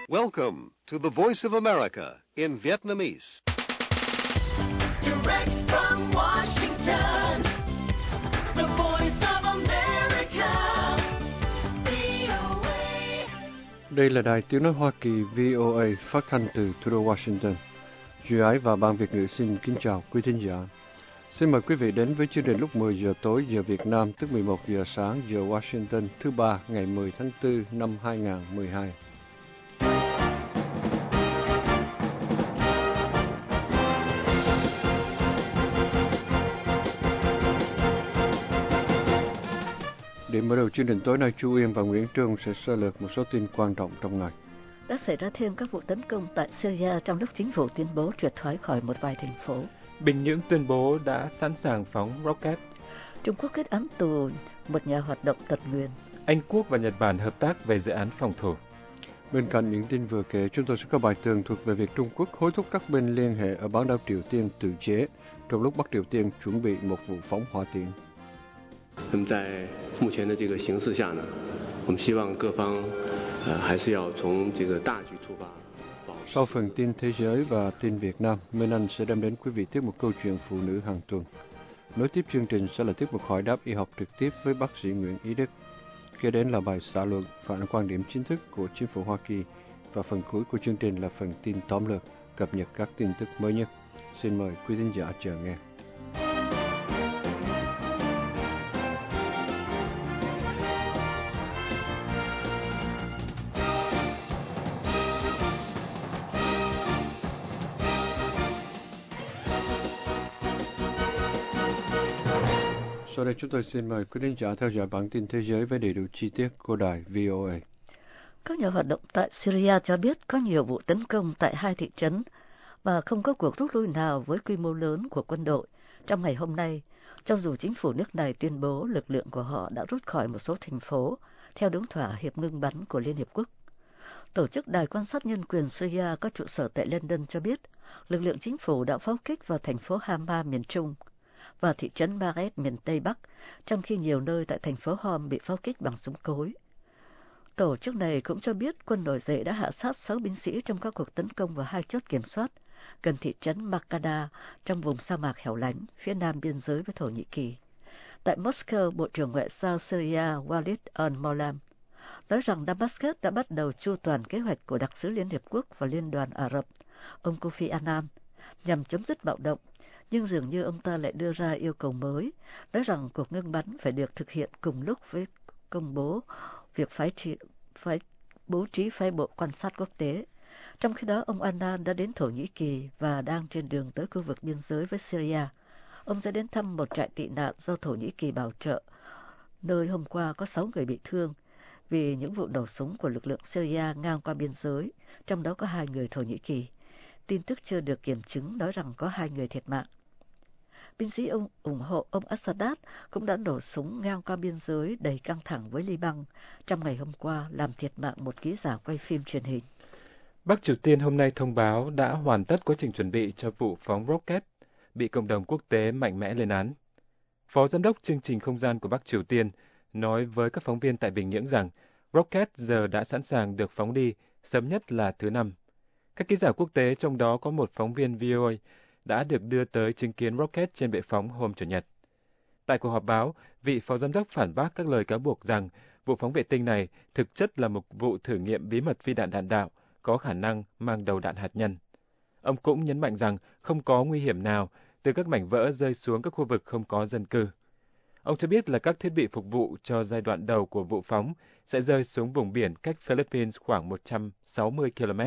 Welcome to the Voice of America in Vietnamese. Direct from Washington, the Voice of America, VOA. Đây là đài tiếng nói Hoa Kỳ VOA phát thanh từ thủ đô Washington. Duy Ái và Ban Việt ngữ xin kính chào quý thính giả. Xin mời quý vị đến với chương trình lúc 10 giờ tối giờ Việt Nam, tức 11 giờ sáng giờ Washington, thứ Ba ngày 10 tháng 4 năm 2012. Để mở đầu chương trình tối nay, Chu Yên và Nguyễn Trương sẽ sơ lược một số tin quan trọng trong ngày. Đã xảy ra thêm các vụ tấn công tại Syria trong lúc chính phủ tuyên bố triệt thoái khỏi một vài thành phố. Bình Nhưỡng tuyên bố đã sẵn sàng phóng rocket. Trung Quốc kết án tù một nhà hoạt động tật nguyền. Anh Quốc và Nhật Bản hợp tác về dự án phòng thủ. Bên cạnh những tin vừa kể, chúng tôi sẽ có bài tường thuật về việc Trung Quốc hối thúc các bên liên hệ ở bán đảo Triều Tiên tự chế trong lúc Bắc Triều Tiên chuẩn bị một vụ phóng hỏa tiễn. 那么在目前的这个形势下呢，我们希望各方还是要从这个大局出发。 Sau phần tin thế giới và tin Việt Nam, Minh Anh sẽ đem đến quý vị tiếp một câu chuyện phụ nữ hàng tuần. Nối tiếp chương trình sẽ là tiếp một hỏi đáp y học trực tiếp với bác sĩ Nguyễn Ý Đức. Kế đến là bài xã luận phản ánh quan điểm chính thức của chính phủ Hoa Kỳ và phần cuối của chương trình là phần tin tóm lược cập nhật các tin tức mới nhất. Xin mời quý thính giả chờ nghe. Sau đây chúng tôi xin mời quý khán giả theo dõi bản tin thế giới với đầy đủ chi tiết của đài VOA. Các nhà hoạt động tại Syria cho biết có nhiều vụ tấn công tại hai thị trấn và không có cuộc rút lui nào với quy mô lớn của quân đội trong ngày hôm nay, cho dù chính phủ nước này tuyên bố lực lượng của họ đã rút khỏi một số thành phố theo đúng thỏa hiệp ngưng bắn của Liên Hiệp Quốc. Tổ chức Đài quan sát nhân quyền Syria có trụ sở tại London cho biết lực lượng chính phủ đã pháo kích vào thành phố Hama miền Trung và thị trấn Marès miền Tây Bắc, trong khi nhiều nơi tại thành phố Homs bị pháo kích bằng súng cối. Tổ chức này cũng cho biết quân nổi dậy đã hạ sát 6 binh sĩ trong các cuộc tấn công vào hai chốt kiểm soát gần thị trấn Makada trong vùng sa mạc hẻo lánh phía nam biên giới với Thổ Nhĩ Kỳ. Tại Moscow, Bộ trưởng Ngoại giao Syria Walid al-Moualem nói rằng Damascus đã bắt đầu chu toàn kế hoạch của đặc sứ Liên Hiệp Quốc và Liên đoàn Ả Rập, ông Kofi Annan, nhằm chấm dứt bạo động. Nhưng dường như ông ta lại đưa ra yêu cầu mới, nói rằng cuộc ngưng bắn phải được thực hiện cùng lúc với công bố việc phải bố trí phái bộ quan sát quốc tế. Trong khi đó, ông Annan đã đến Thổ Nhĩ Kỳ và đang trên đường tới khu vực biên giới với Syria. Ông sẽ đến thăm một trại tị nạn do Thổ Nhĩ Kỳ bảo trợ, nơi hôm qua có 6 người bị thương vì những vụ nổ súng của lực lượng Syria ngang qua biên giới, trong đó có 2 người Thổ Nhĩ Kỳ. Tin tức chưa được kiểm chứng nói rằng có 2 người thiệt mạng. Binh sĩ ủng hộ ông Assad cũng đã nổ súng ngang qua biên giới đầy căng thẳng với Liban trong ngày hôm qua, làm thiệt mạng một ký giả quay phim truyền hình. Bắc Triều Tiên hôm nay thông báo đã hoàn tất quá trình chuẩn bị cho vụ phóng rocket, bị cộng đồng quốc tế mạnh mẽ lên án. Phó Giám đốc chương trình không gian của Bắc Triều Tiên nói với các phóng viên tại Bình Nhưỡng rằng rocket giờ đã sẵn sàng được phóng đi, sớm nhất là thứ Năm. Các ký giả quốc tế, trong đó có một phóng viên VOA, đã được đưa tới chứng kiến rocket trên bệ phóng hôm Chủ nhật. Tại cuộc họp báo, vị phó giám đốc phản bác các lời cáo buộc rằng vụ phóng vệ tinh này thực chất là một vụ thử nghiệm bí mật phi đạn đạn đạo có khả năng mang đầu đạn hạt nhân. Ông cũng nhấn mạnh rằng không có nguy hiểm nào từ các mảnh vỡ rơi xuống các khu vực không có dân cư. Ông cho biết là các thiết bị phục vụ cho giai đoạn đầu của vụ phóng sẽ rơi xuống vùng biển cách Philippines khoảng 160 km.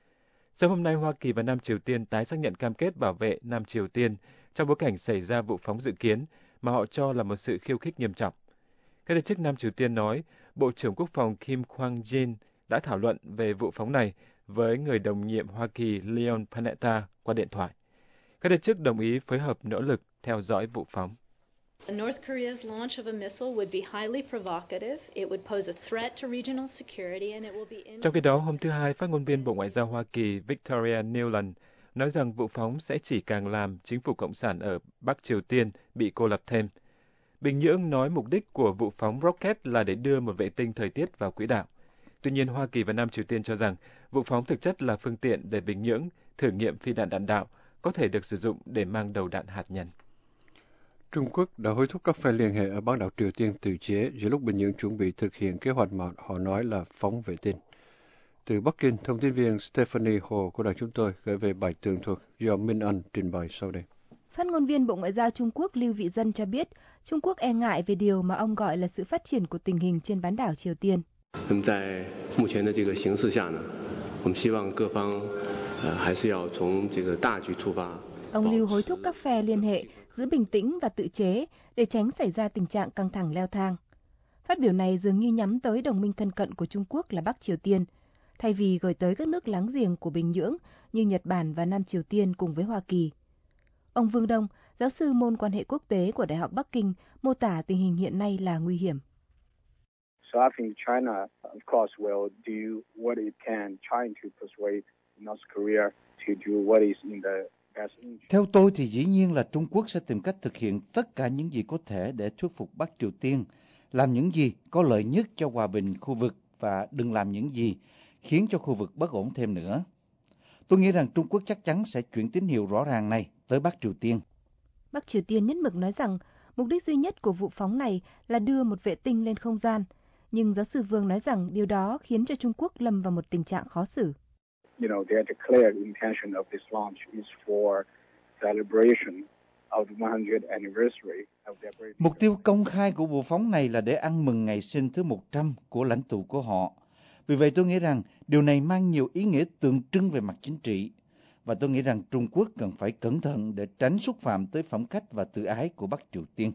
Sớm hôm nay, Hoa Kỳ và Nam Triều Tiên tái xác nhận cam kết bảo vệ Nam Triều Tiên trong bối cảnh xảy ra vụ phóng dự kiến mà họ cho là một sự khiêu khích nghiêm trọng. Các giới chức Nam Triều Tiên nói, Bộ trưởng Quốc phòng Kim Kwang-jin đã thảo luận về vụ phóng này với người đồng nhiệm Hoa Kỳ Leon Panetta qua điện thoại. Các giới chức đồng ý phối hợp nỗ lực theo dõi vụ phóng. North Korea's launch of a missile would be highly provocative. It would pose a threat to regional security and it will be Trong khi đó, hôm thứ Hai, phát ngôn viên Bộ Ngoại giao Hoa Kỳ Victoria Nuland nói rằng vụ phóng sẽ chỉ càng làm chính phủ Cộng sản ở Bắc Triều Tiên bị cô lập thêm. Bình Nhưỡng nói mục đích của vụ phóng rocket là để đưa một vệ tinh thời tiết vào quỹ đạo. Tuy nhiên, Hoa Kỳ và Nam Triều Tiên cho rằng vụ phóng thực chất là phương tiện để Bình Nhưỡng thử nghiệm phi đạn đạn đạo có thể được sử dụng để mang đầu đạn hạt nhân. Trung Quốc đã hối thúc các phe liên hệ ở bán đảo Triều Tiên từ chế giữa lúc Bình Nhưỡng chuẩn bị thực hiện kế hoạch mà họ nói là phóng vệ tinh. Từ Bắc Kinh, thông tin viên Stephanie Hồ của đài chúng tôi gửi về bài tường thuật do Minh Anh trình bày sau đây. Phát ngôn viên Bộ Ngoại giao Trung Quốc Lưu Vị Dân cho biết, Trung Quốc e ngại về điều mà ông gọi là sự phát triển của tình hình trên bán đảo Triều Tiên. 在目前的这个形势下呢，我们希望各方还是要从这个大局出发。 Ông Lưu hối thúc các phe liên hệ giữ bình tĩnh và tự chế để tránh xảy ra tình trạng căng thẳng leo thang. Phát biểu này dường như nhắm tới đồng minh thân cận của Trung Quốc là Bắc Triều Tiên, thay vì gửi tới các nước láng giềng của Bình Nhưỡng như Nhật Bản và Nam Triều Tiên cùng với Hoa Kỳ. Ông Vương Đông, giáo sư môn quan hệ quốc tế của Đại học Bắc Kinh, mô tả tình hình hiện nay là nguy hiểm. So I think China, of course, will do what it can, trying to persuade North Korea to do what is in the best interest. Theo tôi thì dĩ nhiên là Trung Quốc sẽ tìm cách thực hiện tất cả những gì có thể để thuyết phục Bắc Triều Tiên làm những gì có lợi nhất cho hòa bình khu vực và đừng làm những gì khiến cho khu vực bất ổn thêm nữa. Tôi nghĩ rằng Trung Quốc chắc chắn sẽ chuyển tín hiệu rõ ràng này tới Bắc Triều Tiên. Bắc Triều Tiên nhất mực nói rằng mục đích duy nhất của vụ phóng này là đưa một vệ tinh lên không gian, nhưng giáo sư Vương nói rằng điều đó khiến cho Trung Quốc lâm vào một tình trạng khó xử. Their declared intention of this launch is for celebration of the 100th anniversary of their birthday. Mục tiêu công khai của vụ phóng này là để ăn mừng ngày sinh thứ 100 của lãnh tụ của họ. Vì vậy tôi nghĩ rằng điều này mang nhiều ý nghĩa tượng trưng về mặt chính trị. Và tôi nghĩ rằng Trung Quốc cần phải cẩn thận để tránh xúc phạm tới phẩm cách và tự ái của Bắc Triều Tiên.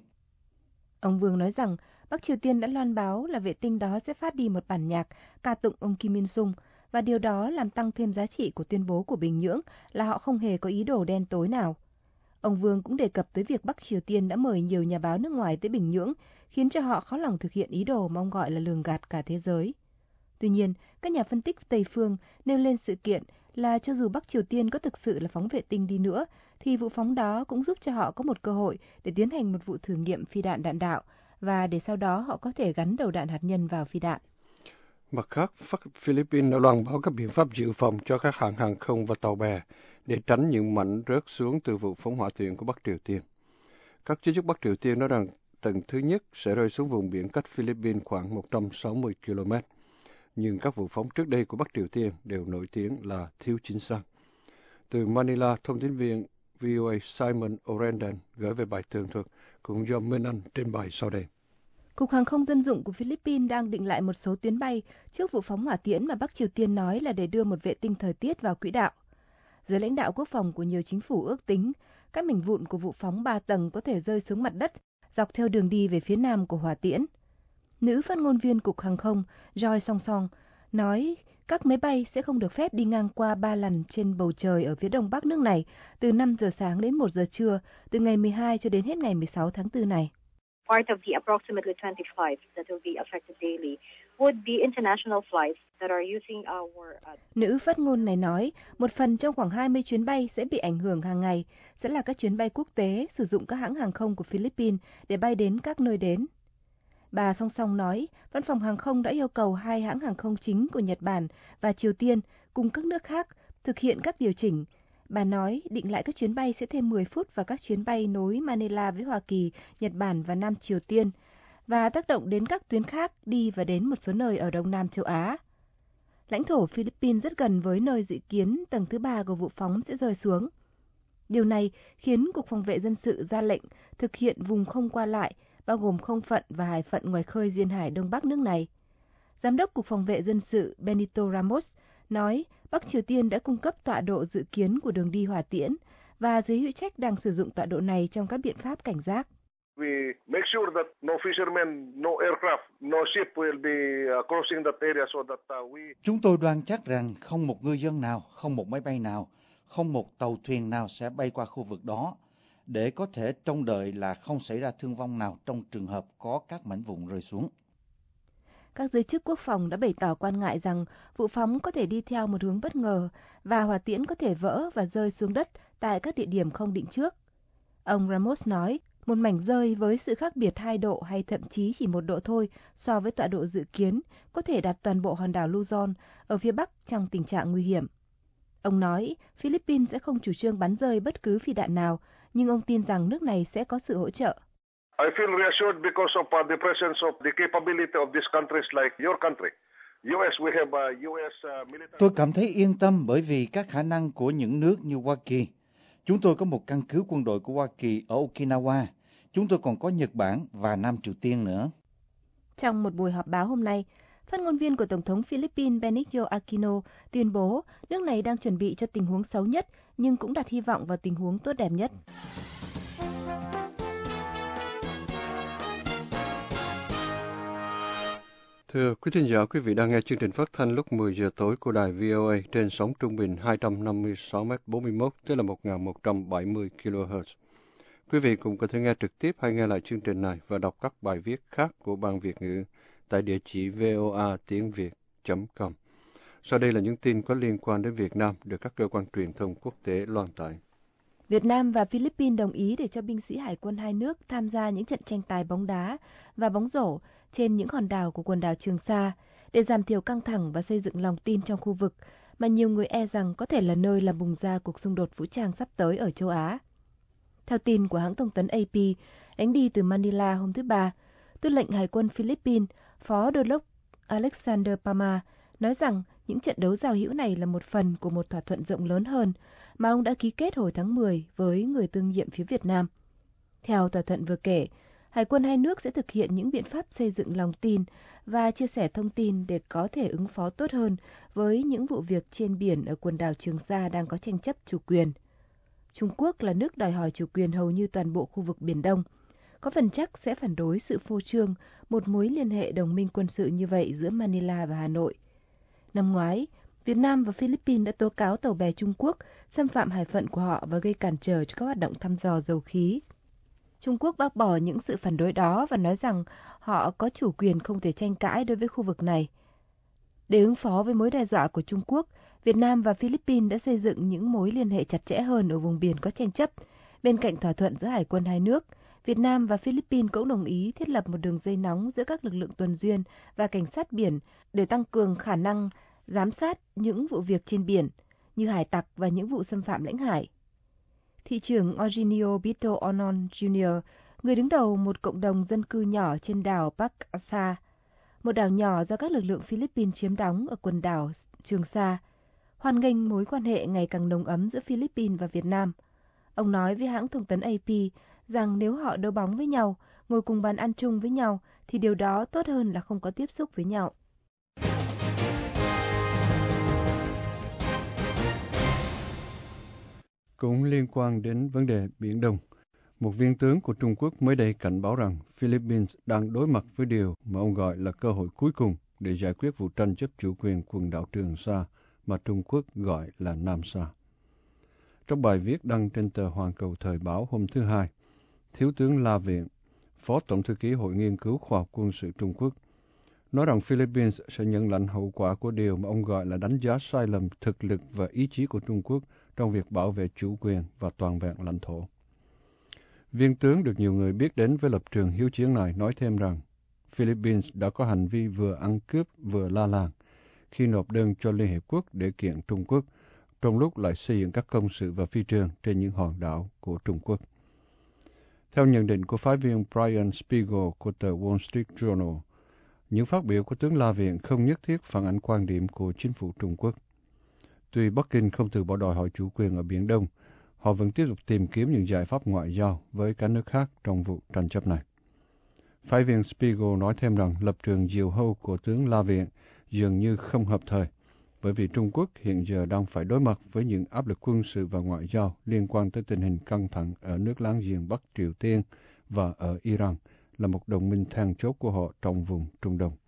Ông Vương nói rằng Bắc Triều Tiên đã loan báo là vệ tinh đó sẽ phát đi một bản nhạc ca tụng ông Kim Il-sung, và điều đó làm tăng thêm giá trị của tuyên bố của Bình Nhưỡng là họ không hề có ý đồ đen tối nào. Ông Vương cũng đề cập tới việc Bắc Triều Tiên đã mời nhiều nhà báo nước ngoài tới Bình Nhưỡng, khiến cho họ khó lòng thực hiện ý đồ mà ông gọi là lường gạt cả thế giới. Tuy nhiên, các nhà phân tích Tây phương nêu lên sự kiện là cho dù Bắc Triều Tiên có thực sự là phóng vệ tinh đi nữa, thì vụ phóng đó cũng giúp cho họ có một cơ hội để tiến hành một vụ thử nghiệm phi đạn đạn đạo, và để sau đó họ có thể gắn đầu đạn hạt nhân vào phi đạn. Mặt khác, Philippines đã loan báo các biện pháp dự phòng cho các hãng hàng không và tàu bè để tránh những mảnh rớt xuống từ vụ phóng hỏa tiễn của Bắc Triều Tiên. Các giới chức Bắc Triều Tiên nói rằng tầng thứ nhất sẽ rơi xuống vùng biển cách Philippines khoảng 160 km. Nhưng các vụ phóng trước đây của Bắc Triều Tiên đều nổi tiếng là thiếu chính xác. Từ Manila, thông tin viên VOA Simon O'Randon gửi về bài tường thuật cũng do Minh Anh trình bày sau đây. Cục Hàng không Dân dụng của Philippines đang định lại một số tuyến bay trước vụ phóng hỏa tiễn mà Bắc Triều Tiên nói là để đưa một vệ tinh thời tiết vào quỹ đạo. Giới lãnh đạo quốc phòng của nhiều chính phủ ước tính các mảnh vụn của vụ phóng 3 tầng có thể rơi xuống mặt đất dọc theo đường đi về phía nam của hỏa tiễn. Nữ phát ngôn viên Cục Hàng không Joy Song Song nói các máy bay sẽ không được phép đi ngang qua 3 lần trên bầu trời ở phía đông bắc nước này từ 5 giờ sáng đến 1 giờ trưa, từ ngày 12 cho đến hết ngày 16 tháng 4 này. Part of the approximately 20 flights that will be affected daily would be international flights that are using our... Nữ phát ngôn này nói, một phần trong khoảng 20 chuyến bay sẽ bị ảnh hưởng hàng ngày, sẽ là các chuyến bay quốc tế sử dụng các hãng hàng không của Philippines để bay đến các nơi đến. Bà Song Song nói, văn phòng hàng không đã yêu cầu 2 hãng hàng không chính của Nhật Bản và Triều Tiên cùng các nước khác thực hiện các điều chỉnh. Bà nói định lại các chuyến bay sẽ thêm 10 phút vào các chuyến bay nối Manila với Hoa Kỳ, Nhật Bản và Nam Triều Tiên, và tác động đến các tuyến khác đi và đến một số nơi ở Đông Nam châu Á. Lãnh thổ Philippines rất gần với nơi dự kiến tầng thứ 3 của vụ phóng sẽ rơi xuống. Điều này khiến Cục Phòng vệ Dân sự ra lệnh thực hiện vùng không qua lại, bao gồm không phận và hải phận ngoài khơi duyên hải Đông Bắc nước này. Giám đốc Cục Phòng vệ Dân sự Benito Ramos nói Bắc Triều Tiên đã cung cấp tọa độ dự kiến của đường đi hỏa tiễn và giới hữu trách đang sử dụng tọa độ này trong các biện pháp cảnh giác. We make sure that no fishermen, no aircraft, no ship will be crossing that area so that we... Chúng tôi đoan chắc rằng không một ngư dân nào, không một máy bay nào, không một tàu thuyền nào sẽ bay qua khu vực đó, để có thể trông đợi là không xảy ra thương vong nào trong trường hợp có các mảnh vụn rơi xuống. Các giới chức quốc phòng đã bày tỏ quan ngại rằng vụ phóng có thể đi theo một hướng bất ngờ và hỏa tiễn có thể vỡ và rơi xuống đất tại các địa điểm không định trước. Ông Ramos nói, Một mảnh rơi với sự khác biệt 2 độ hay thậm chí chỉ 1 độ thôi so với tọa độ dự kiến có thể đặt toàn bộ hòn đảo Luzon ở phía bắc trong tình trạng nguy hiểm. Ông nói Philippines sẽ không chủ trương bắn rơi bất cứ phi đạn nào, nhưng ông tin rằng nước này sẽ có sự hỗ trợ. I feel reassured because of the presence of the capability of these countries like your country. US, we have US military. Tôi cảm thấy yên tâm bởi vì các khả năng của những nước như Hoa Kỳ. Chúng tôi có một căn cứ quân đội của Hoa Kỳ ở Okinawa. Chúng tôi còn có Nhật Bản và Nam Triều Tiên nữa. Trong một buổi họp báo hôm nay, phát ngôn viên của Tổng thống Philippines Benicio Aquino tuyên bố nước này đang chuẩn bị cho tình huống xấu nhất nhưng cũng đặt hy vọng vào tình huống tốt đẹp nhất. Thưa quý thính giả, quý vị đang nghe chương trình phát thanh lúc 10 giờ tối của đài VOA trên sóng trung bình 256m41, tức là 1170 kHz. Quý vị cũng có thể nghe trực tiếp hay nghe lại chương trình này và đọc các bài viết khác của Ban Việt ngữ tại địa chỉ voatiengviet.com. Sau đây là những tin có liên quan đến Việt Nam được các cơ quan truyền thông quốc tế loan tải. Việt Nam và Philippines đồng ý để cho binh sĩ hải quân hai nước tham gia những trận tranh tài bóng đá và bóng rổ trên những hòn đảo của quần đảo Trường Sa để giảm thiểu căng thẳng và xây dựng lòng tin trong khu vực mà nhiều người e rằng có thể là nơi làm bùng ra cuộc xung đột vũ trang sắp tới ở châu Á. Theo tin của hãng thông tấn AP, đánh đi từ Manila hôm thứ Ba, Tư lệnh Hải quân Philippines, Phó Đô đốc Alexander Pama, nói rằng những trận đấu giao hữu này là một phần của một thỏa thuận rộng lớn hơn mà ông đã ký kết hồi tháng 10 với người tương nhiệm phía Việt Nam. Theo thỏa thuận vừa kể, Hải quân hai nước sẽ thực hiện những biện pháp xây dựng lòng tin và chia sẻ thông tin để có thể ứng phó tốt hơn với những vụ việc trên biển ở quần đảo Trường Sa đang có tranh chấp chủ quyền. Trung Quốc là nước đòi hỏi chủ quyền hầu như toàn bộ khu vực Biển Đông, có phần chắc sẽ phản đối sự phô trương một mối liên hệ đồng minh quân sự như vậy giữa Manila và Hà Nội. Năm ngoái, Việt Nam và Philippines đã tố cáo tàu bè Trung Quốc xâm phạm hải phận của họ và gây cản trở cho các hoạt động thăm dò dầu khí. Trung Quốc bác bỏ những sự phản đối đó và nói rằng họ có chủ quyền không thể tranh cãi đối với khu vực này. Để ứng phó với mối đe dọa của Trung Quốc, Việt Nam và Philippines đã xây dựng những mối liên hệ chặt chẽ hơn ở vùng biển có tranh chấp. Bên cạnh thỏa thuận giữa hải quân hai nước, Việt Nam và Philippines cũng đồng ý thiết lập một đường dây nóng giữa các lực lượng tuần duyên và cảnh sát biển để tăng cường khả năng giám sát những vụ việc trên biển, như hải tặc và những vụ xâm phạm lãnh hải. Thị trưởng Eugenio Bito Onon Jr., người đứng đầu một cộng đồng dân cư nhỏ trên đảo Park Asa, một đảo nhỏ do các lực lượng Philippines chiếm đóng ở quần đảo Trường Sa, hoan nghênh mối quan hệ ngày càng nồng ấm giữa Philippines và Việt Nam. Ông nói với hãng thông tấn AP rằng nếu họ đấu bóng với nhau, ngồi cùng bàn ăn chung với nhau, thì điều đó tốt hơn là không có tiếp xúc với nhau. Cũng liên quan đến vấn đề Biển Đông, một viên tướng của Trung Quốc mới đây cảnh báo rằng Philippines đang đối mặt với điều mà ông gọi là cơ hội cuối cùng để giải quyết vụ tranh chấp chủ quyền quần đảo Trường Sa mà Trung Quốc gọi là Nam Sa. Trong bài viết đăng trên tờ Hoàn Cầu Thời báo hôm thứ Hai, Thiếu tướng La Viện, Phó Tổng thư ký Hội Nghiên cứu Khoa học Quân sự Trung Quốc, nói rằng Philippines sẽ nhận lãnh hậu quả của điều mà ông gọi là đánh giá sai lầm thực lực và ý chí của Trung Quốc trong việc bảo vệ chủ quyền và toàn vẹn lãnh thổ. Viên tướng được nhiều người biết đến với lập trường hiếu chiến này nói thêm rằng Philippines đã có hành vi vừa ăn cướp vừa la làng khi nộp đơn cho Liên Hiệp Quốc để kiện Trung Quốc, trong lúc lại xây dựng các công sự và phi trường trên những hòn đảo của Trung Quốc. Theo nhận định của phái viên Brian Spiegel của tờ Wall Street Journal, những phát biểu của tướng La Viện không nhất thiết phản ánh quan điểm của chính phủ Trung Quốc. Tuy Bắc Kinh không từ bỏ đòi hỏi chủ quyền ở Biển Đông, họ vẫn tiếp tục tìm kiếm những giải pháp ngoại giao với các nước khác trong vụ tranh chấp này. Phái viên Spiegel nói thêm rằng lập trường diều hâu của tướng La Viện dường như không hợp thời, bởi vì Trung Quốc hiện giờ đang phải đối mặt với những áp lực quân sự và ngoại giao liên quan tới tình hình căng thẳng ở nước láng giềng Bắc Triều Tiên và ở Iran, là một đồng minh then chốt của họ trong vùng Trung Đông.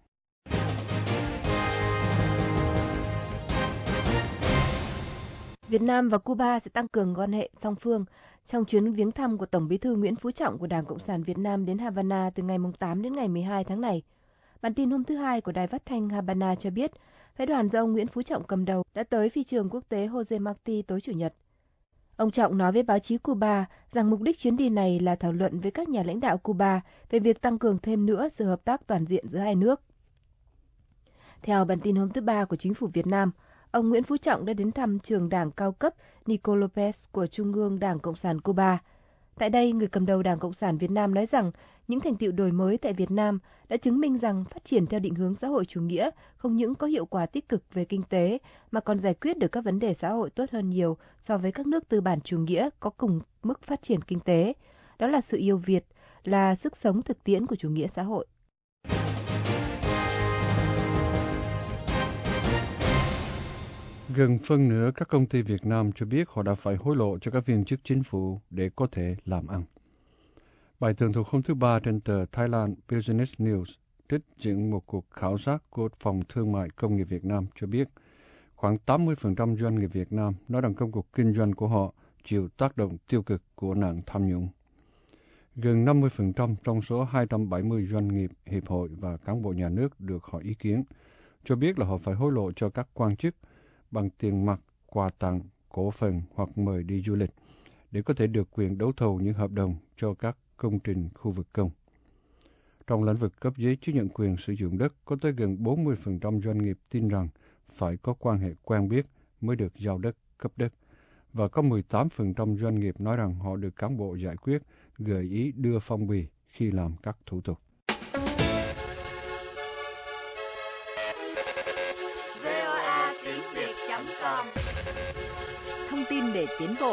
Việt Nam và Cuba sẽ tăng cường quan hệ song phương trong chuyến viếng thăm của Tổng Bí thư Nguyễn Phú Trọng của Đảng Cộng sản Việt Nam đến Havana từ ngày 8 đến ngày 12 tháng này. Bản tin hôm thứ Hai của Đài Phát thanh Havana cho biết, phái đoàn do ông Nguyễn Phú Trọng cầm đầu đã tới phi trường quốc tế Jose Marti tối Chủ nhật. Ông Trọng nói với báo chí Cuba rằng mục đích chuyến đi này là thảo luận với các nhà lãnh đạo Cuba về việc tăng cường thêm nữa sự hợp tác toàn diện giữa hai nước. Theo bản tin hôm thứ Ba của Chính phủ Việt Nam, ông Nguyễn Phú Trọng đã đến thăm trường đảng cao cấp Nico Lopez của Trung ương Đảng Cộng sản Cuba. Tại đây, người cầm đầu Đảng Cộng sản Việt Nam nói rằng những thành tựu đổi mới tại Việt Nam đã chứng minh rằng phát triển theo định hướng xã hội chủ nghĩa không những có hiệu quả tích cực về kinh tế mà còn giải quyết được các vấn đề xã hội tốt hơn nhiều so với các nước tư bản chủ nghĩa có cùng mức phát triển kinh tế. Đó là sự yêu Việt, là sức sống thực tiễn của chủ nghĩa xã hội. Gần phân nửa các công ty Việt Nam cho biết họ đã phải hối lộ cho các viên chức chính phủ để có thể làm ăn. Bài tường thuật hôm thứ Ba trên tờ Thailand Business News trích dẫn một cuộc khảo sát của Phòng Thương mại Công nghiệp Việt Nam cho biết khoảng 80% doanh nghiệp Việt Nam nói rằng công cuộc kinh doanh của họ chịu tác động tiêu cực của nạn tham nhũng. Gần 50% trong số 270 doanh nghiệp, hiệp hội và cán bộ nhà nước được hỏi ý kiến cho biết là họ phải hối lộ cho các quan chức bằng tiền mặt, quà tặng, cổ phần hoặc mời đi du lịch để có thể được quyền đấu thầu những hợp đồng cho các công trình khu vực công. Trong lĩnh vực cấp giấy chứng nhận quyền sử dụng đất, có tới gần 40% doanh nghiệp tin rằng phải có quan hệ quen biết mới được giao đất, cấp đất. Và có 18% doanh nghiệp nói rằng họ được cán bộ giải quyết gợi ý đưa phong bì khi làm các thủ tục. voatínhviet.com Thông tin để tiến bộ.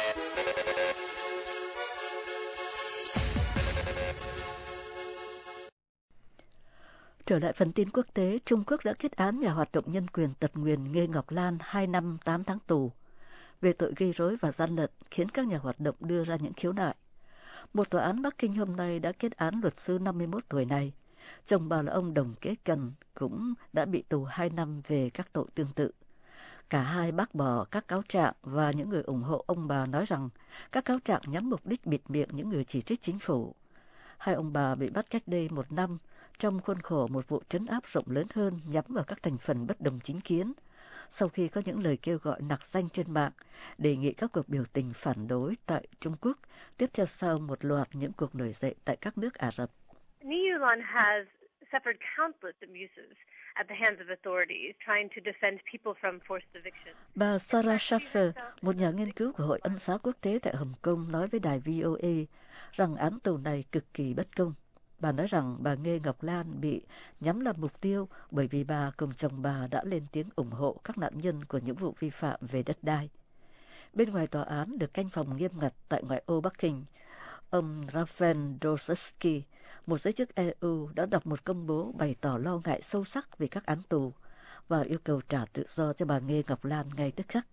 Trở lại phần tin quốc tế, Trung Quốc đã kết án nhà hoạt động nhân quyền tật nguyền Nghê Ngọc Lan 2 năm 8 tháng tù về tội gây rối và gian lận, khiến các nhà hoạt động đưa ra những khiếu nại. Một tòa án Bắc Kinh hôm nay đã kết án luật sư 51 tuổi này. Chồng bà là ông Đồng Kế Cần cũng đã bị tù 2 năm về các tội tương tự. Cả hai bác bỏ các cáo trạng và những người ủng hộ ông bà nói rằng các cáo trạng nhắm mục đích bịt miệng những người chỉ trích chính phủ. Hai ông bà bị bắt cách đây 1 năm trong khuôn khổ một vụ trấn áp rộng lớn hơn nhắm vào các thành phần bất đồng chính kiến, sau khi có những lời kêu gọi nặc danh trên mạng đề nghị các cuộc biểu tình phản đối tại Trung Quốc, tiếp theo sau một loạt những cuộc nổi dậy tại các nước Ả Rập. Nghê Ngọc Lan has suffered countless abuses at the hands of authorities trying to defend people from forced eviction. Bà Sarah Schaffer, một nhà nghiên cứu của Hội Ân xá Quốc tế tại Hồng Kông, nói với đài VOA rằng án tù này cực kỳ bất công. Bà nói rằng bà Nghê Ngọc Lan bị nhắm làm mục tiêu bởi vì bà cùng chồng bà đã lên tiếng ủng hộ các nạn nhân của những vụ vi phạm về đất đai. Bên ngoài tòa án được canh phòng nghiêm ngặt tại ngoại ô Bắc Kinh, ông Rafael Drozdowski, một giới chức EU, đã đọc một công bố bày tỏ lo ngại sâu sắc về các án tù và yêu cầu trả tự do cho bà Nghê Ngọc Lan ngay tức khắc.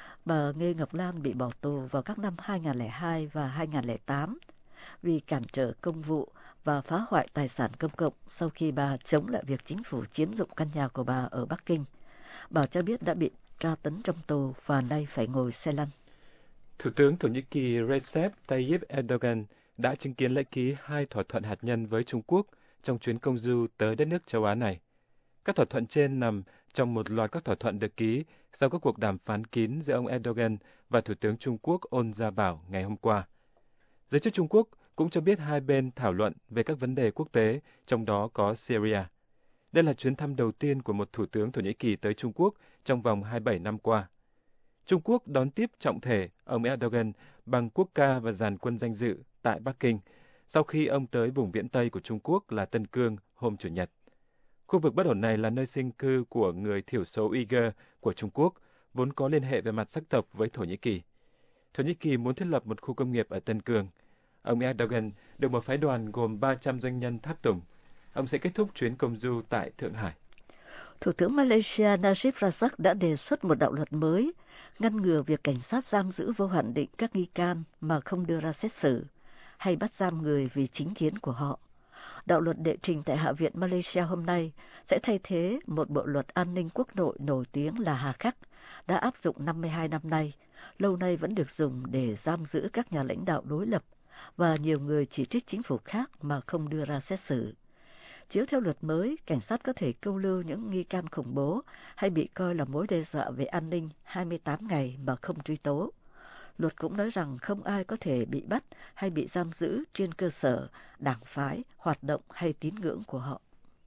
Bà Nghê Ngọc Lan bị bỏ tù vào các năm 2002 và 2008 vì cản trở công vụ và phá hoại tài sản công cộng sau khi bà chống lại việc chính phủ chiếm dụng căn nhà của bà ở Bắc Kinh. Bà cho biết đã bị tra tấn trong tù và nay phải ngồi xe lăn. Thủ tướng Thổ Nhĩ Kỳ Recep Tayyip Erdogan đã chứng kiến lễ ký 2 thỏa thuận hạt nhân với Trung Quốc trong chuyến công du tới đất nước châu Á này. Các thỏa thuận trên nằm trong một loạt các thỏa thuận được ký sau các cuộc đàm phán kín giữa ông Erdogan và Thủ tướng Trung Quốc Ôn Gia Bảo ngày hôm qua. Giới chức Trung Quốc cũng cho biết hai bên thảo luận về các vấn đề quốc tế, trong đó có Syria. Đây là chuyến thăm đầu tiên của một thủ tướng Thổ Nhĩ Kỳ tới Trung Quốc trong vòng 27 năm qua. Trung Quốc đón tiếp trọng thể ông Erdogan bằng quốc ca và dàn quân danh dự tại Bắc Kinh, sau khi ông tới vùng viễn Tây của Trung Quốc là Tân Cương hôm Chủ nhật. Khu vực bất ổn này là nơi sinh cư của người thiểu số Uyghur của Trung Quốc, vốn có liên hệ về mặt sắc tộc với Thổ Nhĩ Kỳ. Thổ Nhĩ Kỳ muốn thiết lập một khu công nghiệp ở Tân Cương. Ông Erdogan được một phái đoàn gồm 300 doanh nhân tháp tùng. Ông sẽ kết thúc chuyến công du tại Thượng Hải. Thủ tướng Malaysia Najib Razak đã đề xuất một đạo luật mới, ngăn ngừa việc cảnh sát giam giữ vô hạn định các nghi can mà không đưa ra xét xử, hay bắt giam người vì chính kiến của họ. Đạo luật đệ trình tại Hạ viện Malaysia hôm nay sẽ thay thế một bộ luật an ninh quốc nội nổi tiếng là Hà Khắc, đã áp dụng 52 năm nay, lâu nay vẫn được dùng để giam giữ các nhà lãnh đạo đối lập và nhiều người chỉ trích chính phủ khác mà không đưa ra xét xử. Chiếu theo luật mới, cảnh sát có thể câu lưu những nghi can khủng bố hay bị coi là mối đe dọa về an ninh 28 ngày mà không truy tố. Luật cũng nói rằng không ai có thể bị bắt hay bị giam giữ trên cơ sở đảng phái, hoạt động hay tín ngưỡng của họ.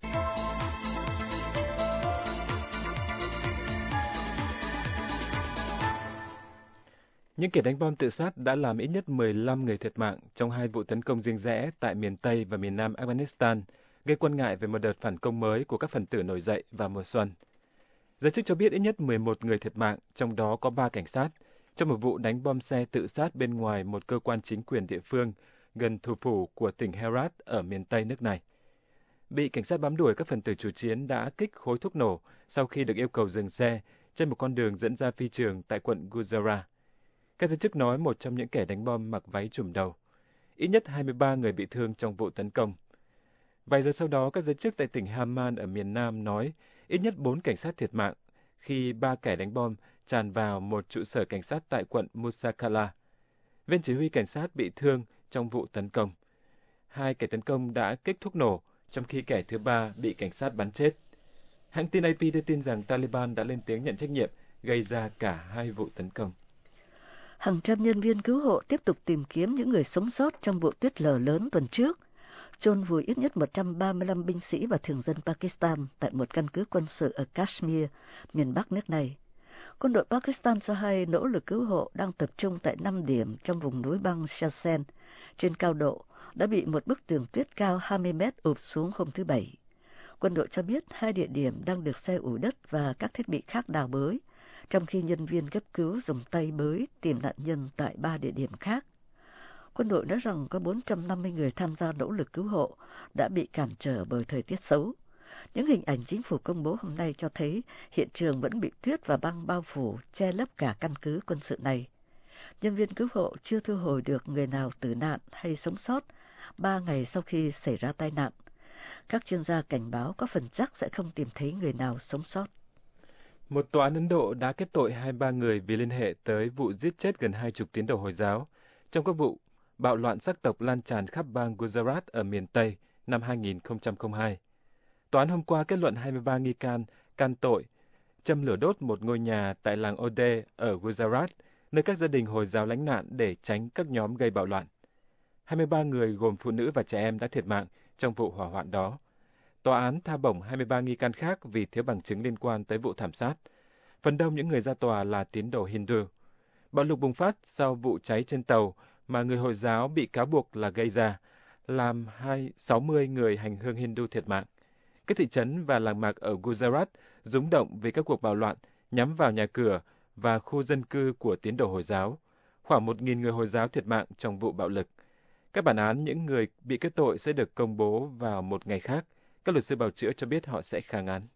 Những kẻ đánh bom tự sát đã làm ít nhất 15 người thiệt mạng trong 2 vụ tấn công riêng rẽ tại miền Tây và miền Nam Afghanistan, gây quan ngại về một đợt phản công mới của các phần tử nổi dậy vào mùa xuân. Giới chức cho biết ít nhất 11 người thiệt mạng, trong đó có 3 cảnh sát, trong một vụ đánh bom xe tự sát bên ngoài một cơ quan chính quyền địa phương gần thủ phủ của tỉnh Herat ở miền Tây nước này. Bị cảnh sát bám đuổi, các phần tử chủ chiến đã kích khối thuốc nổ sau khi được yêu cầu dừng xe trên một con đường dẫn ra phi trường tại quận Gujarat. Các giới chức nói một trong những kẻ đánh bom mặc váy trùm đầu. Ít nhất 23 người bị thương trong vụ tấn công. Vài giờ sau đó, các giới chức tại tỉnh Haman ở miền Nam nói ít nhất 4 cảnh sát thiệt mạng khi 3 kẻ đánh bom tràn vào một trụ sở cảnh sát tại quận Musakala. Viên chỉ huy cảnh sát bị thương trong vụ tấn công. 2 kẻ tấn công đã kích thuốc nổ, trong khi kẻ thứ 3 bị cảnh sát bắn chết. Hãng tin AP đưa tin rằng Taliban đã lên tiếng nhận trách nhiệm gây ra cả 2 vụ tấn công. Hàng trăm nhân viên cứu hộ tiếp tục tìm kiếm những người sống sót trong vụ tuyết lở lớn tuần trước, chôn vùi ít nhất 135 binh sĩ và thường dân Pakistan tại một căn cứ quân sự ở Kashmir, miền Bắc nước này. Quân đội Pakistan cho hay nỗ lực cứu hộ đang tập trung tại 5 điểm trong vùng núi băng Shashen trên cao độ đã bị một bức tường tuyết cao 20 mét ụp xuống hôm thứ Bảy. Quân đội cho biết 2 địa điểm đang được xe ủi đất và các thiết bị khác đào bới, trong khi nhân viên cấp cứu dùng tay bới tìm nạn nhân tại 3 địa điểm khác. Quân đội nói rằng có 450 người tham gia nỗ lực cứu hộ đã bị cản trở bởi thời tiết xấu. Những hình ảnh chính phủ công bố hôm nay cho thấy hiện trường vẫn bị tuyết và băng bao phủ, che lấp cả căn cứ quân sự này. Nhân viên cứu hộ chưa thu hồi được người nào tử nạn hay sống sót 3 ngày sau khi xảy ra tai nạn. Các chuyên gia cảnh báo có phần chắc sẽ không tìm thấy người nào sống sót. Một tòa án Ấn Độ đã kết tội 23 người vì liên hệ tới vụ giết chết gần 20 tín đồ Hồi giáo trong các vụ bạo loạn sắc tộc lan tràn khắp bang Gujarat ở miền Tây năm 2002. Tòa án hôm qua kết luận 23 nghi can tội châm lửa đốt một ngôi nhà tại làng Ode ở Gujarat, nơi các gia đình Hồi giáo lánh nạn để tránh các nhóm gây bạo loạn. 23 người gồm phụ nữ và trẻ em đã thiệt mạng trong vụ hỏa hoạn đó. Tòa án tha bổng 23 nghi can khác vì thiếu bằng chứng liên quan tới vụ thảm sát. Phần đông những người ra tòa là tín đồ Hindu. Bạo lực bùng phát sau vụ cháy trên tàu mà người Hồi giáo bị cáo buộc là gây ra, làm 60 người hành hương Hindu thiệt mạng. Các thị trấn và làng mạc ở Gujarat rúng động vì các cuộc bạo loạn nhắm vào nhà cửa và khu dân cư của tín đồ Hồi giáo. Khoảng 1.000 người Hồi giáo thiệt mạng trong vụ bạo lực. Các bản án những người bị kết tội sẽ được công bố vào một ngày khác. Các luật sư bào chữa cho biết họ sẽ kháng án.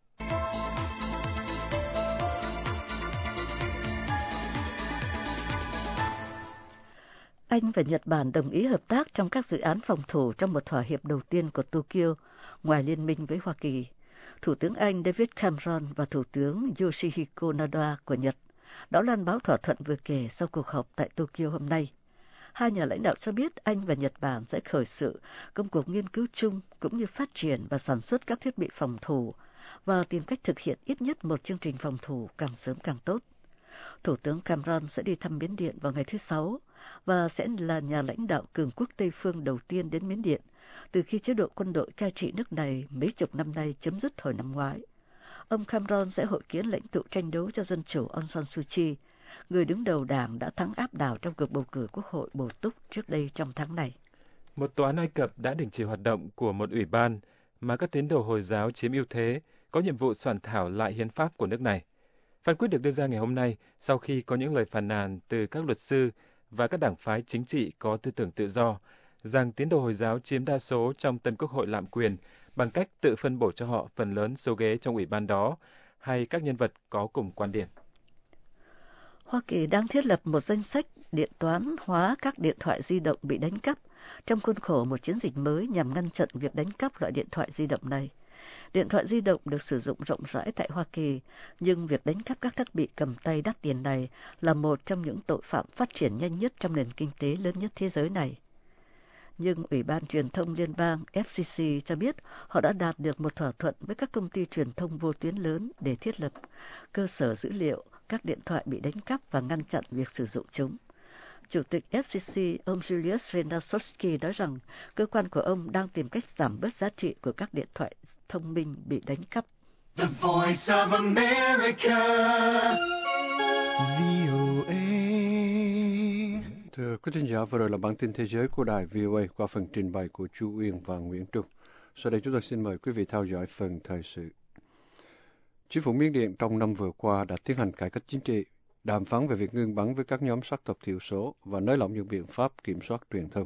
Anh và Nhật Bản đồng ý hợp tác trong các dự án phòng thủ trong một thỏa hiệp đầu tiên của Tokyo, ngoài liên minh với Hoa Kỳ. Thủ tướng Anh David Cameron và Thủ tướng Yoshihiko Noda của Nhật đã loan báo thỏa thuận vừa kể sau cuộc họp tại Tokyo hôm nay. Hai nhà lãnh đạo cho biết Anh và Nhật Bản sẽ khởi sự công cuộc nghiên cứu chung cũng như phát triển và sản xuất các thiết bị phòng thủ và tìm cách thực hiện ít nhất một chương trình phòng thủ càng sớm càng tốt. Thủ tướng Cameron sẽ đi thăm Miến Điện vào ngày thứ Sáu và sẽ là nhà lãnh đạo cường quốc Tây phương đầu tiên đến Miến Điện từ khi chế độ quân đội cai trị nước này mấy chục năm nay chấm dứt hồi năm ngoái. Ông Cameron sẽ hội kiến lãnh tụ tranh đấu cho dân chủ Aung San Suu Kyi, người đứng đầu đảng đã thắng áp đảo trong cuộc bầu cử quốc hội bổ túc trước đây trong tháng này. Một tòa án Ai Cập đã đình chỉ hoạt động của một ủy ban mà các tín đồ Hồi giáo chiếm ưu thế, có nhiệm vụ soạn thảo lại hiến pháp của nước này. Phán quyết được đưa ra ngày hôm nay sau khi có những lời phàn nàn từ các luật sư và các đảng phái chính trị có tư tưởng tự do rằng tín đồ Hồi giáo chiếm đa số trong tân quốc hội lạm quyền bằng cách tự phân bổ cho họ phần lớn số ghế trong ủy ban đó hay các nhân vật có cùng quan điểm. Hoa Kỳ đang thiết lập một danh sách điện toán hóa các điện thoại di động bị đánh cắp trong khuôn khổ một chiến dịch mới nhằm ngăn chặn việc đánh cắp loại điện thoại di động này. Điện thoại di động được sử dụng rộng rãi tại Hoa Kỳ, nhưng việc đánh cắp các thiết bị cầm tay đắt tiền này là một trong những tội phạm phát triển nhanh nhất trong nền kinh tế lớn nhất thế giới này. Nhưng Ủy ban Truyền thông Liên bang FCC cho biết họ đã đạt được một thỏa thuận với các công ty truyền thông vô tuyến lớn để thiết lập cơ sở dữ liệu các điện thoại bị đánh cắp và ngăn chặn việc sử dụng chúng. Chủ tịch FCC ông Julius Renasowski nói rằng cơ quan của ông đang tìm cách giảm bớt giá trị của các điện thoại thông minh bị đánh cắp. The Voice of America. VOA. Thưa quý thính giả, vừa rồi là bản tin thế giới của đài VOA qua phần trình bày của Chu Uyên và Nguyễn Trung. Sau đây chúng tôi xin mời quý vị theo dõi phần thời sự. Chính phủ Miến Điện trong năm vừa qua đã tiến hành cải cách chính trị, đàm phán về việc ngưng bắn với các nhóm sắc tộc thiểu số và nới lỏng những biện pháp kiểm soát truyền thông.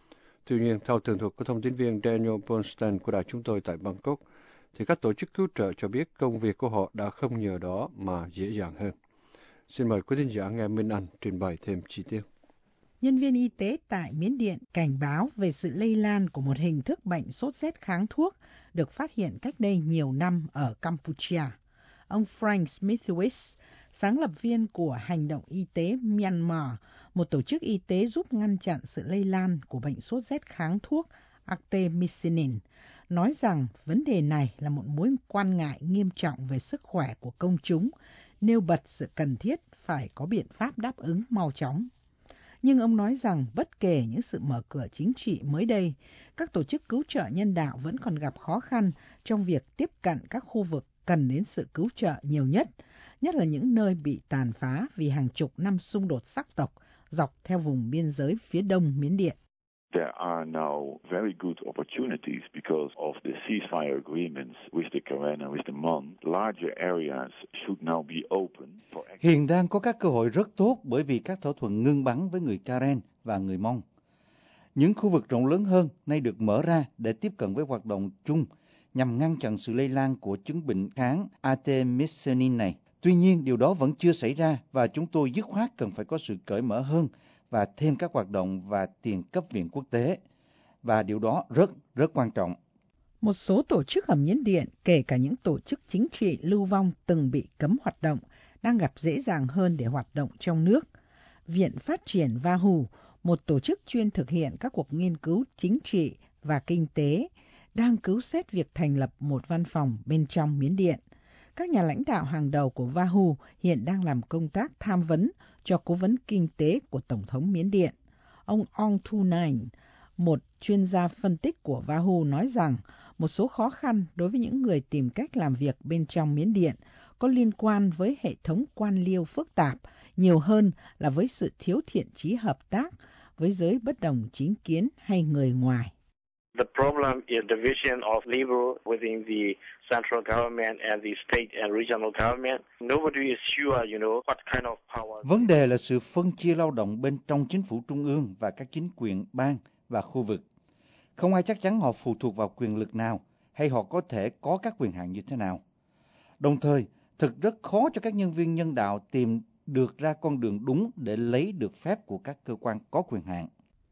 Tuy nhiên, theo tường thuật của thông tin viên Daniel Bernstein của đài chúng tôi tại Bangkok, thì các tổ chức cứu trợ cho biết công việc của họ đã không nhờ đó mà dễ dàng hơn. Xin mời quý thính giả nghe Minh Anh trình bày thêm chi tiết. Nhân viên y tế tại Miến Điện cảnh báo về sự lây lan của một hình thức bệnh sốt rét kháng thuốc được phát hiện cách đây nhiều năm ở Campuchia. Ông Frank Smithwick, sáng lập viên của Hành động Y tế Myanmar, một tổ chức y tế giúp ngăn chặn sự lây lan của bệnh sốt rét kháng thuốc artemisinin, nói rằng vấn đề này là một mối quan ngại nghiêm trọng về sức khỏe của công chúng, nêu bật sự cần thiết phải có biện pháp đáp ứng mau chóng. Nhưng ông nói rằng bất kể những sự mở cửa chính trị mới đây, các tổ chức cứu trợ nhân đạo vẫn còn gặp khó khăn trong việc tiếp cận các khu vực cần đến sự cứu trợ nhiều nhất là những nơi bị tàn phá vì hàng chục năm xung đột sắc tộc dọc theo vùng biên giới phía đông Miến Điện. There are now very good opportunities because of the ceasefire agreements with the Karen and with the Mon. Larger areas should now be open for action. Hiện đang có các cơ hội rất tốt bởi vì các thỏa thuận ngưng bắn với người Karen và người Mon. Những khu vực rộng lớn hơn nay được mở ra để tiếp cận với hoạt động chung nhằm ngăn chặn sự lây lan của chứng bệnh kháng artemisinin này. Tuy nhiên, điều đó vẫn chưa xảy ra và chúng tôi dứt khoát cần phải có sự cởi mở hơn và thêm các hoạt động và tiền cấp viện quốc tế. Và điều đó rất quan trọng. Một số tổ chức ở Miến Điện, kể cả những tổ chức chính trị lưu vong từng bị cấm hoạt động, đang gặp dễ dàng hơn để hoạt động trong nước. Viện Phát triển Vahu, một tổ chức chuyên thực hiện các cuộc nghiên cứu chính trị và kinh tế, đang cứu xét việc thành lập một văn phòng bên trong Miến Điện. Các nhà lãnh đạo hàng đầu của Vahu hiện đang làm công tác tham vấn cho cố vấn kinh tế của Tổng thống Miến Điện. Ông Ong Thu Nain, một chuyên gia phân tích của Vahu, nói rằng một số khó khăn đối với những người tìm cách làm việc bên trong Miến Điện có liên quan với hệ thống quan liêu phức tạp nhiều hơn là với sự thiếu thiện chí hợp tác với giới bất đồng chính kiến hay người ngoài. The problem is division of labor within the central government and the state and regional government. Nobody is sure, what kind of power. Vấn đề là sự phân chia lao động bên trong chính phủ trung ương và các chính quyền bang và khu vực. Không ai chắc chắn họ phụ thuộc vào quyền lực nào hay họ có thể có các quyền hạn như thế nào. Đồng thời, thực rất khó cho các nhân viên nhân đạo tìm được ra con đường đúng để lấy được phép của các cơ quan có quyền hạn.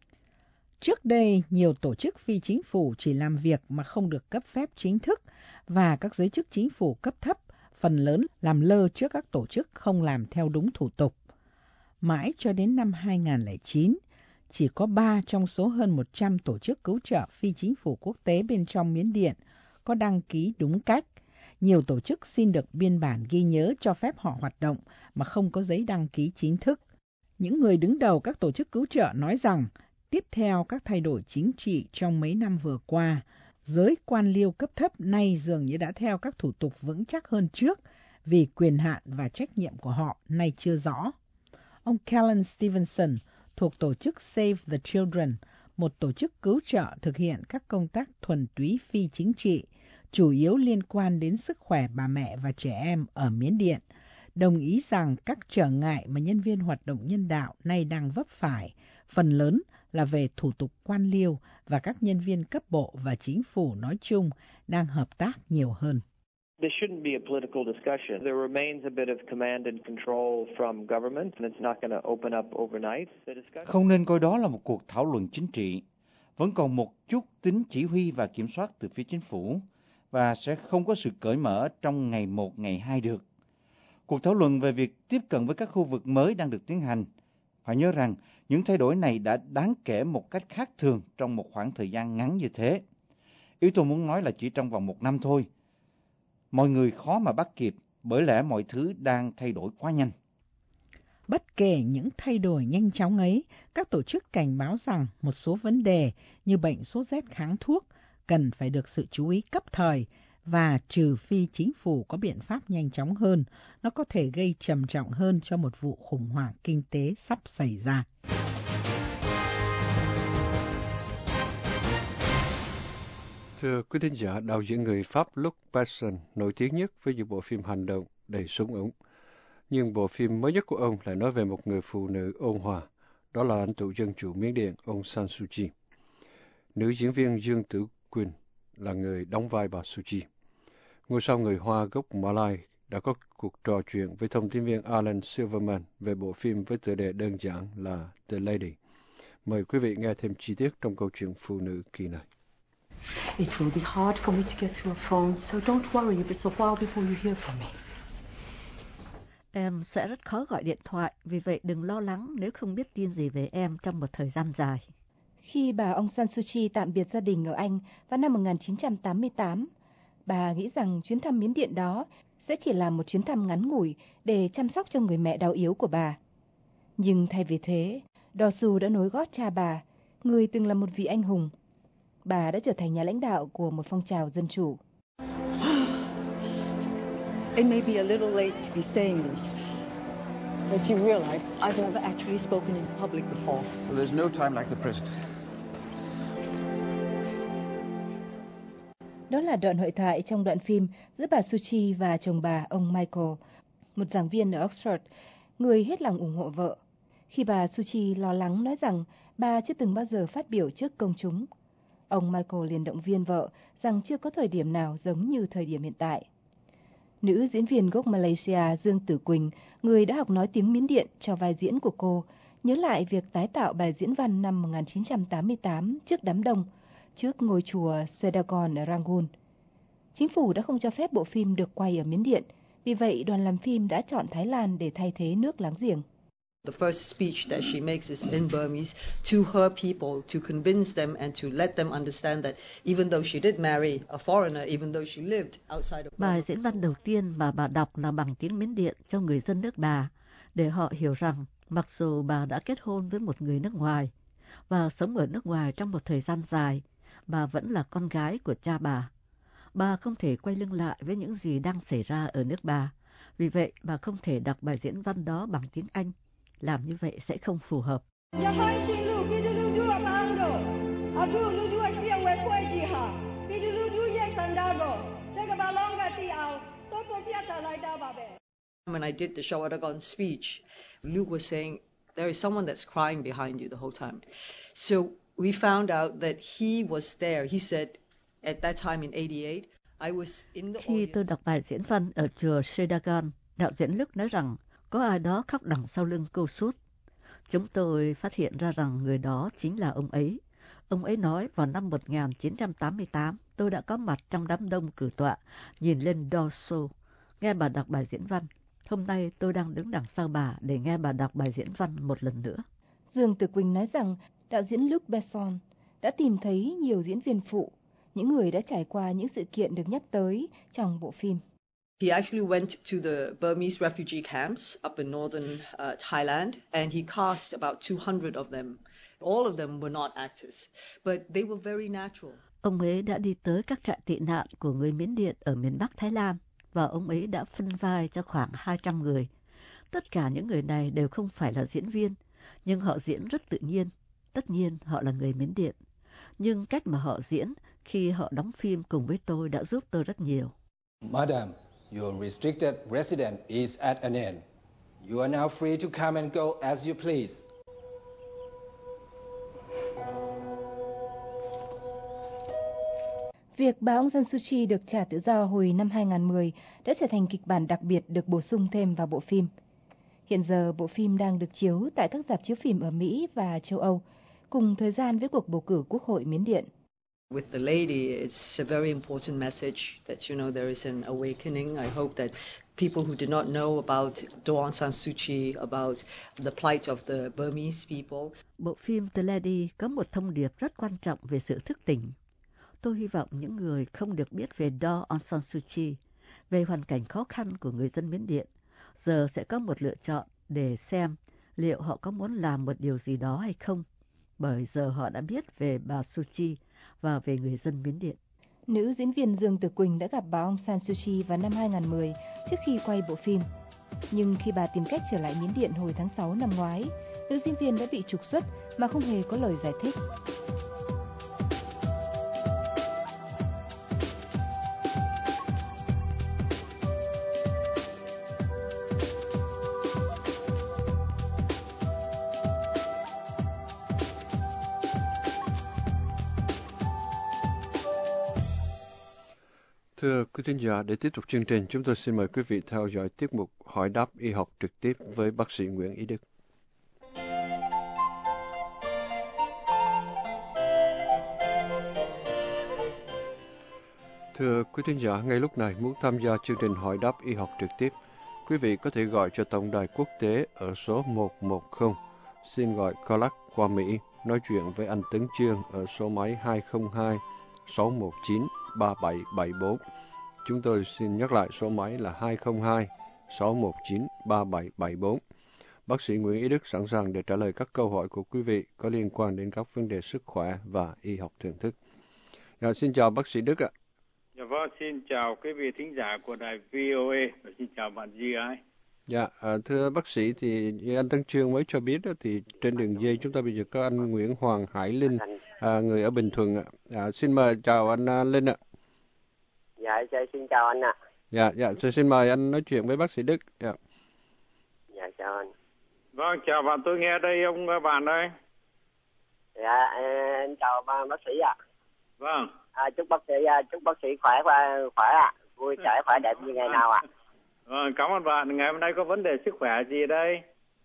Trước đây, nhiều tổ chức phi chính phủ chỉ làm việc mà không được cấp phép chính thức và các giới chức chính phủ cấp thấp phần lớn làm lơ trước các tổ chức không làm theo đúng thủ tục. Mãi cho đến năm 2009, chỉ có 3 trong số hơn 100 tổ chức cứu trợ phi chính phủ quốc tế bên trong Miến Điện có đăng ký đúng cách. Nhiều tổ chức xin được biên bản ghi nhớ cho phép họ hoạt động mà không có giấy đăng ký chính thức. Những người đứng đầu các tổ chức cứu trợ nói rằng tiếp theo các thay đổi chính trị trong mấy năm vừa qua, giới quan liêu cấp thấp nay dường như đã theo các thủ tục vững chắc hơn trước vì quyền hạn và trách nhiệm của họ nay chưa rõ. Ông Kellen Stevenson thuộc tổ chức Save the Children, một tổ chức cứu trợ thực hiện các công tác thuần túy phi chính trị, chủ yếu liên quan đến sức khỏe bà mẹ và trẻ em ở Miến Điện, đồng ý rằng các trở ngại mà nhân viên hoạt động nhân đạo nay đang vấp phải, phần lớn là về thủ tục quan liêu và các nhân viên cấp bộ và chính phủ nói chung đang hợp tác nhiều hơn. There shouldn't be a political discussion. There remains a bit of command and control from government, and it's not going to open up overnight. Không nên coi đó là một cuộc thảo luận chính trị. Vẫn còn một chút tính chỉ huy và kiểm soát từ phía chính phủ, và sẽ không có sự cởi mở trong ngày 1, ngày 2 được. Cuộc thảo luận về việc tiếp cận với các khu vực mới đang được tiến hành. Phải nhớ rằng, những thay đổi này đã đáng kể một cách khác thường trong một khoảng thời gian ngắn như thế. Ý tôi muốn nói là chỉ trong vòng 1 năm thôi. Mọi người khó mà bắt kịp bởi lẽ mọi thứ đang thay đổi quá nhanh. Bất kể những thay đổi nhanh chóng ấy, các tổ chức cảnh báo rằng một số vấn đề như bệnh sốt rét kháng thuốc cần phải được sự chú ý cấp thời và trừ phi chính phủ có biện pháp nhanh chóng hơn, nó có thể gây trầm trọng hơn cho một vụ khủng hoảng kinh tế sắp xảy ra. Thưa quý thính giả, đạo diễn người Pháp Luc Besson nổi tiếng nhất với những bộ phim hành động đầy súng ống. Nhưng bộ phim mới nhất của ông lại nói về một người phụ nữ ôn hòa, đó là lãnh tụ dân chủ Miến Điện Aung San Suu Kyi. Nữ diễn viên Dương Tử Quỳnh là người đóng vai bà Suu Kyi. Ngôi sao người Hoa gốc Malai đã có cuộc trò chuyện với thông tin viên Alan Silverman về bộ phim với tựa đề đơn giản là The Lady. Mời quý vị nghe thêm chi tiết trong câu chuyện phụ nữ kỳ này. It will be hard for me to get to a phone, so don't worry if it's a while before you hear from me. Em sẽ rất khó gọi điện thoại, vì vậy đừng lo lắng nếu không biết tin gì về em trong một thời gian dài. Khi bà Aung San Suu Kyi tạm biệt gia đình ở Anh vào năm 1988, bà nghĩ rằng chuyến thăm Miến Điện đó sẽ chỉ là một chuyến thăm ngắn ngủi để chăm sóc cho người mẹ đau yếu của bà. Nhưng thay vì thế, Dosu đã nối gót cha bà, người từng là một vị anh hùng. Bà đã trở thành nhà lãnh đạo của một phong trào dân chủ. It may be a little late to be saying this, but you realize I've never actually spoken in public before. Well, there's no time like the present. Đó là đoạn hội thoại trong đoạn phim giữa bà Suu Kyi và chồng bà, ông Michael, một giảng viên ở Oxford, người hết lòng ủng hộ vợ. Khi bà Suu Kyi lo lắng nói rằng bà chưa từng bao giờ phát biểu trước công chúng, ông Michael liền động viên vợ rằng chưa có thời điểm nào giống như thời điểm hiện tại. Nữ diễn viên gốc Malaysia Dương Tử Quỳnh, người đã học nói tiếng Miến Điện cho vai diễn của cô, nhớ lại việc tái tạo bài diễn văn năm 1988 trước đám đông, trước ngôi chùa Swedagon ở Rangoon. Chính phủ đã không cho phép bộ phim được quay ở Miến Điện, vì vậy đoàn làm phim đã chọn Thái Lan để thay thế nước láng giềng. The first speech that she makes is in Burmese to her people to convince them and to let them understand that even though she did marry a foreigner, even though she lived outside of Burma. Bài diễn văn đầu tiên mà bà đọc là bằng tiếng Miến Điện cho người dân nước bà, để họ hiểu rằng mặc dù bà đã kết hôn với một người nước ngoài và sống ở nước ngoài trong một thời gian dài, bà vẫn là con gái của cha bà. Bà không thể quay lưng lại với những gì đang xảy ra ở nước bà, vì vậy bà không thể đọc bài diễn văn đó bằng tiếng Anh. Làm như vậy sẽ không phù hợp. When I did the Shawadagon speech, Luke was saying, there is someone that's crying behind you the whole time. So we found out that he was there. He said, at that time in 88, I was in the audience. Khi tôi đọc bài diễn văn ở chùa Shawadagon, đạo diễn Luke nói rằng có ai đó khóc đằng sau lưng cô Sút. Chúng tôi phát hiện ra rằng người đó chính là ông ấy. Ông ấy nói vào năm 1988, tôi đã có mặt trong đám đông cử tọa, nhìn lên Dosu, nghe bà đọc bài diễn văn. Hôm nay tôi đang đứng đằng sau bà để nghe bà đọc bài diễn văn một lần nữa. Dương Tử Quỳnh nói rằng đạo diễn Luc Besson đã tìm thấy nhiều diễn viên phụ, những người đã trải qua những sự kiện được nhắc tới trong bộ phim. He actually went to the Burmese refugee camps up in northern Thailand, and he cast about 200 of them. All of them were not actors, but they were very natural. Ông ấy đã đi tới các trại tị nạn của người Miến Điện ở miền Bắc Thái Lan, và ông ấy đã phân vai cho khoảng 200 người. Tất cả những người này đều không phải là diễn viên, nhưng họ diễn rất tự nhiên. Tất nhiên họ là người Miến Điện, nhưng cách mà họ diễn khi họ đóng phim cùng với tôi đã giúp tôi rất nhiều. Madam, your restricted residence is at an end. You are now free to come and go as you please. Việc bà Aung San Suu Kyi được trả tự do hồi năm 2010 đã trở thành kịch bản đặc biệt được bổ sung thêm vào bộ phim. Hiện giờ bộ phim đang được chiếu tại các rạp chiếu phim ở Mỹ và châu Âu, cùng thời gian với cuộc bầu cử Quốc hội Miến Điện. With the lady, it's a very important message that, you know, there is an awakening. I hope that people who did not know about Aung San Suu Kyi, about the plight of the Burmese people. Bộ phim The Lady có một thông điệp rất quan trọng về sự thức tỉnh. Tôi hy vọng những người không được biết về Aung San Suu Kyi về hoàn cảnh khó khăn của người dân Miến Điện. Giờ sẽ có một lựa chọn để xem liệu họ có muốn làm một điều gì đó hay không, bởi giờ họ đã biết về bà Suu Kyi và về người dân Miến Điện. Nữ diễn viên Dương Tử Quỳnh đã gặp bà Aung San Suu Kyi vào năm 2010 trước khi quay bộ phim. Nhưng khi bà tìm cách trở lại Miến Điện hồi tháng 6 năm ngoái, nữ diễn viên đã bị trục xuất mà không hề có lời giải thích. Thưa quý thính giả, để tiếp tục chương trình, chúng tôi xin mời quý vị theo dõi tiết mục Hỏi đáp y học trực tiếp với bác sĩ Nguyễn Ý Đức. Thưa quý thính giả, ngay lúc này muốn tham gia chương trình Hỏi đáp y học trực tiếp, quý vị có thể gọi cho tổng đài quốc tế ở số 110. Xin gọi Colac qua Mỹ, nói chuyện với anh Tấn Chương ở số máy 202 619 3774. Chúng tôi xin nhắc lại số máy là 202 619 3774. Bác sĩ Nguyễn Ý Đức sẵn sàng để trả lời các câu hỏi của quý vị có liên quan đến các vấn đề sức khỏe và y học thưởng thức. Xin chào bác sĩ Đức ạ. Dạ vâng, xin chào quý vị thính giả của đài VOA và xin chào bạn GI. Dạ, thưa bác sĩ, thì như anh Tân Trương mới cho biết đó, thì trên đường dây chúng ta bây giờ có anh Nguyễn Hoàng Hải Linh, người ở Bình Thuận ạ. Xin mời chào anh Linh ạ. Dạ, xin chào anh ạ. Dạ, xin mời anh nói chuyện với bác sĩ Đức. Dạ, chào anh. Vâng, chào bạn, tôi nghe đây ông bạn ơi. Dạ, em chào bác sĩ ạ. Vâng. Chúc bác sĩ khỏe ạ, vui vẻ khỏe đẹp như ngày nào ạ. Vâng, cảm ơn bạn. Ngày hôm nay có vấn đề sức khỏe gì đây?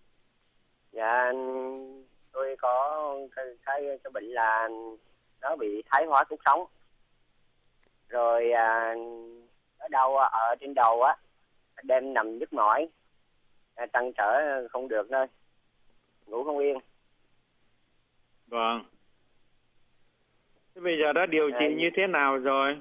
Dạ, tôi có cái bệnh là nó bị thoái hóa cột sống. Rồi ở đâu ở trên đầu á, đêm nằm nhức mỏi, trăn trở không được nơi, ngủ không yên. Vâng. Thế bây giờ đã điều trị như thế nào rồi?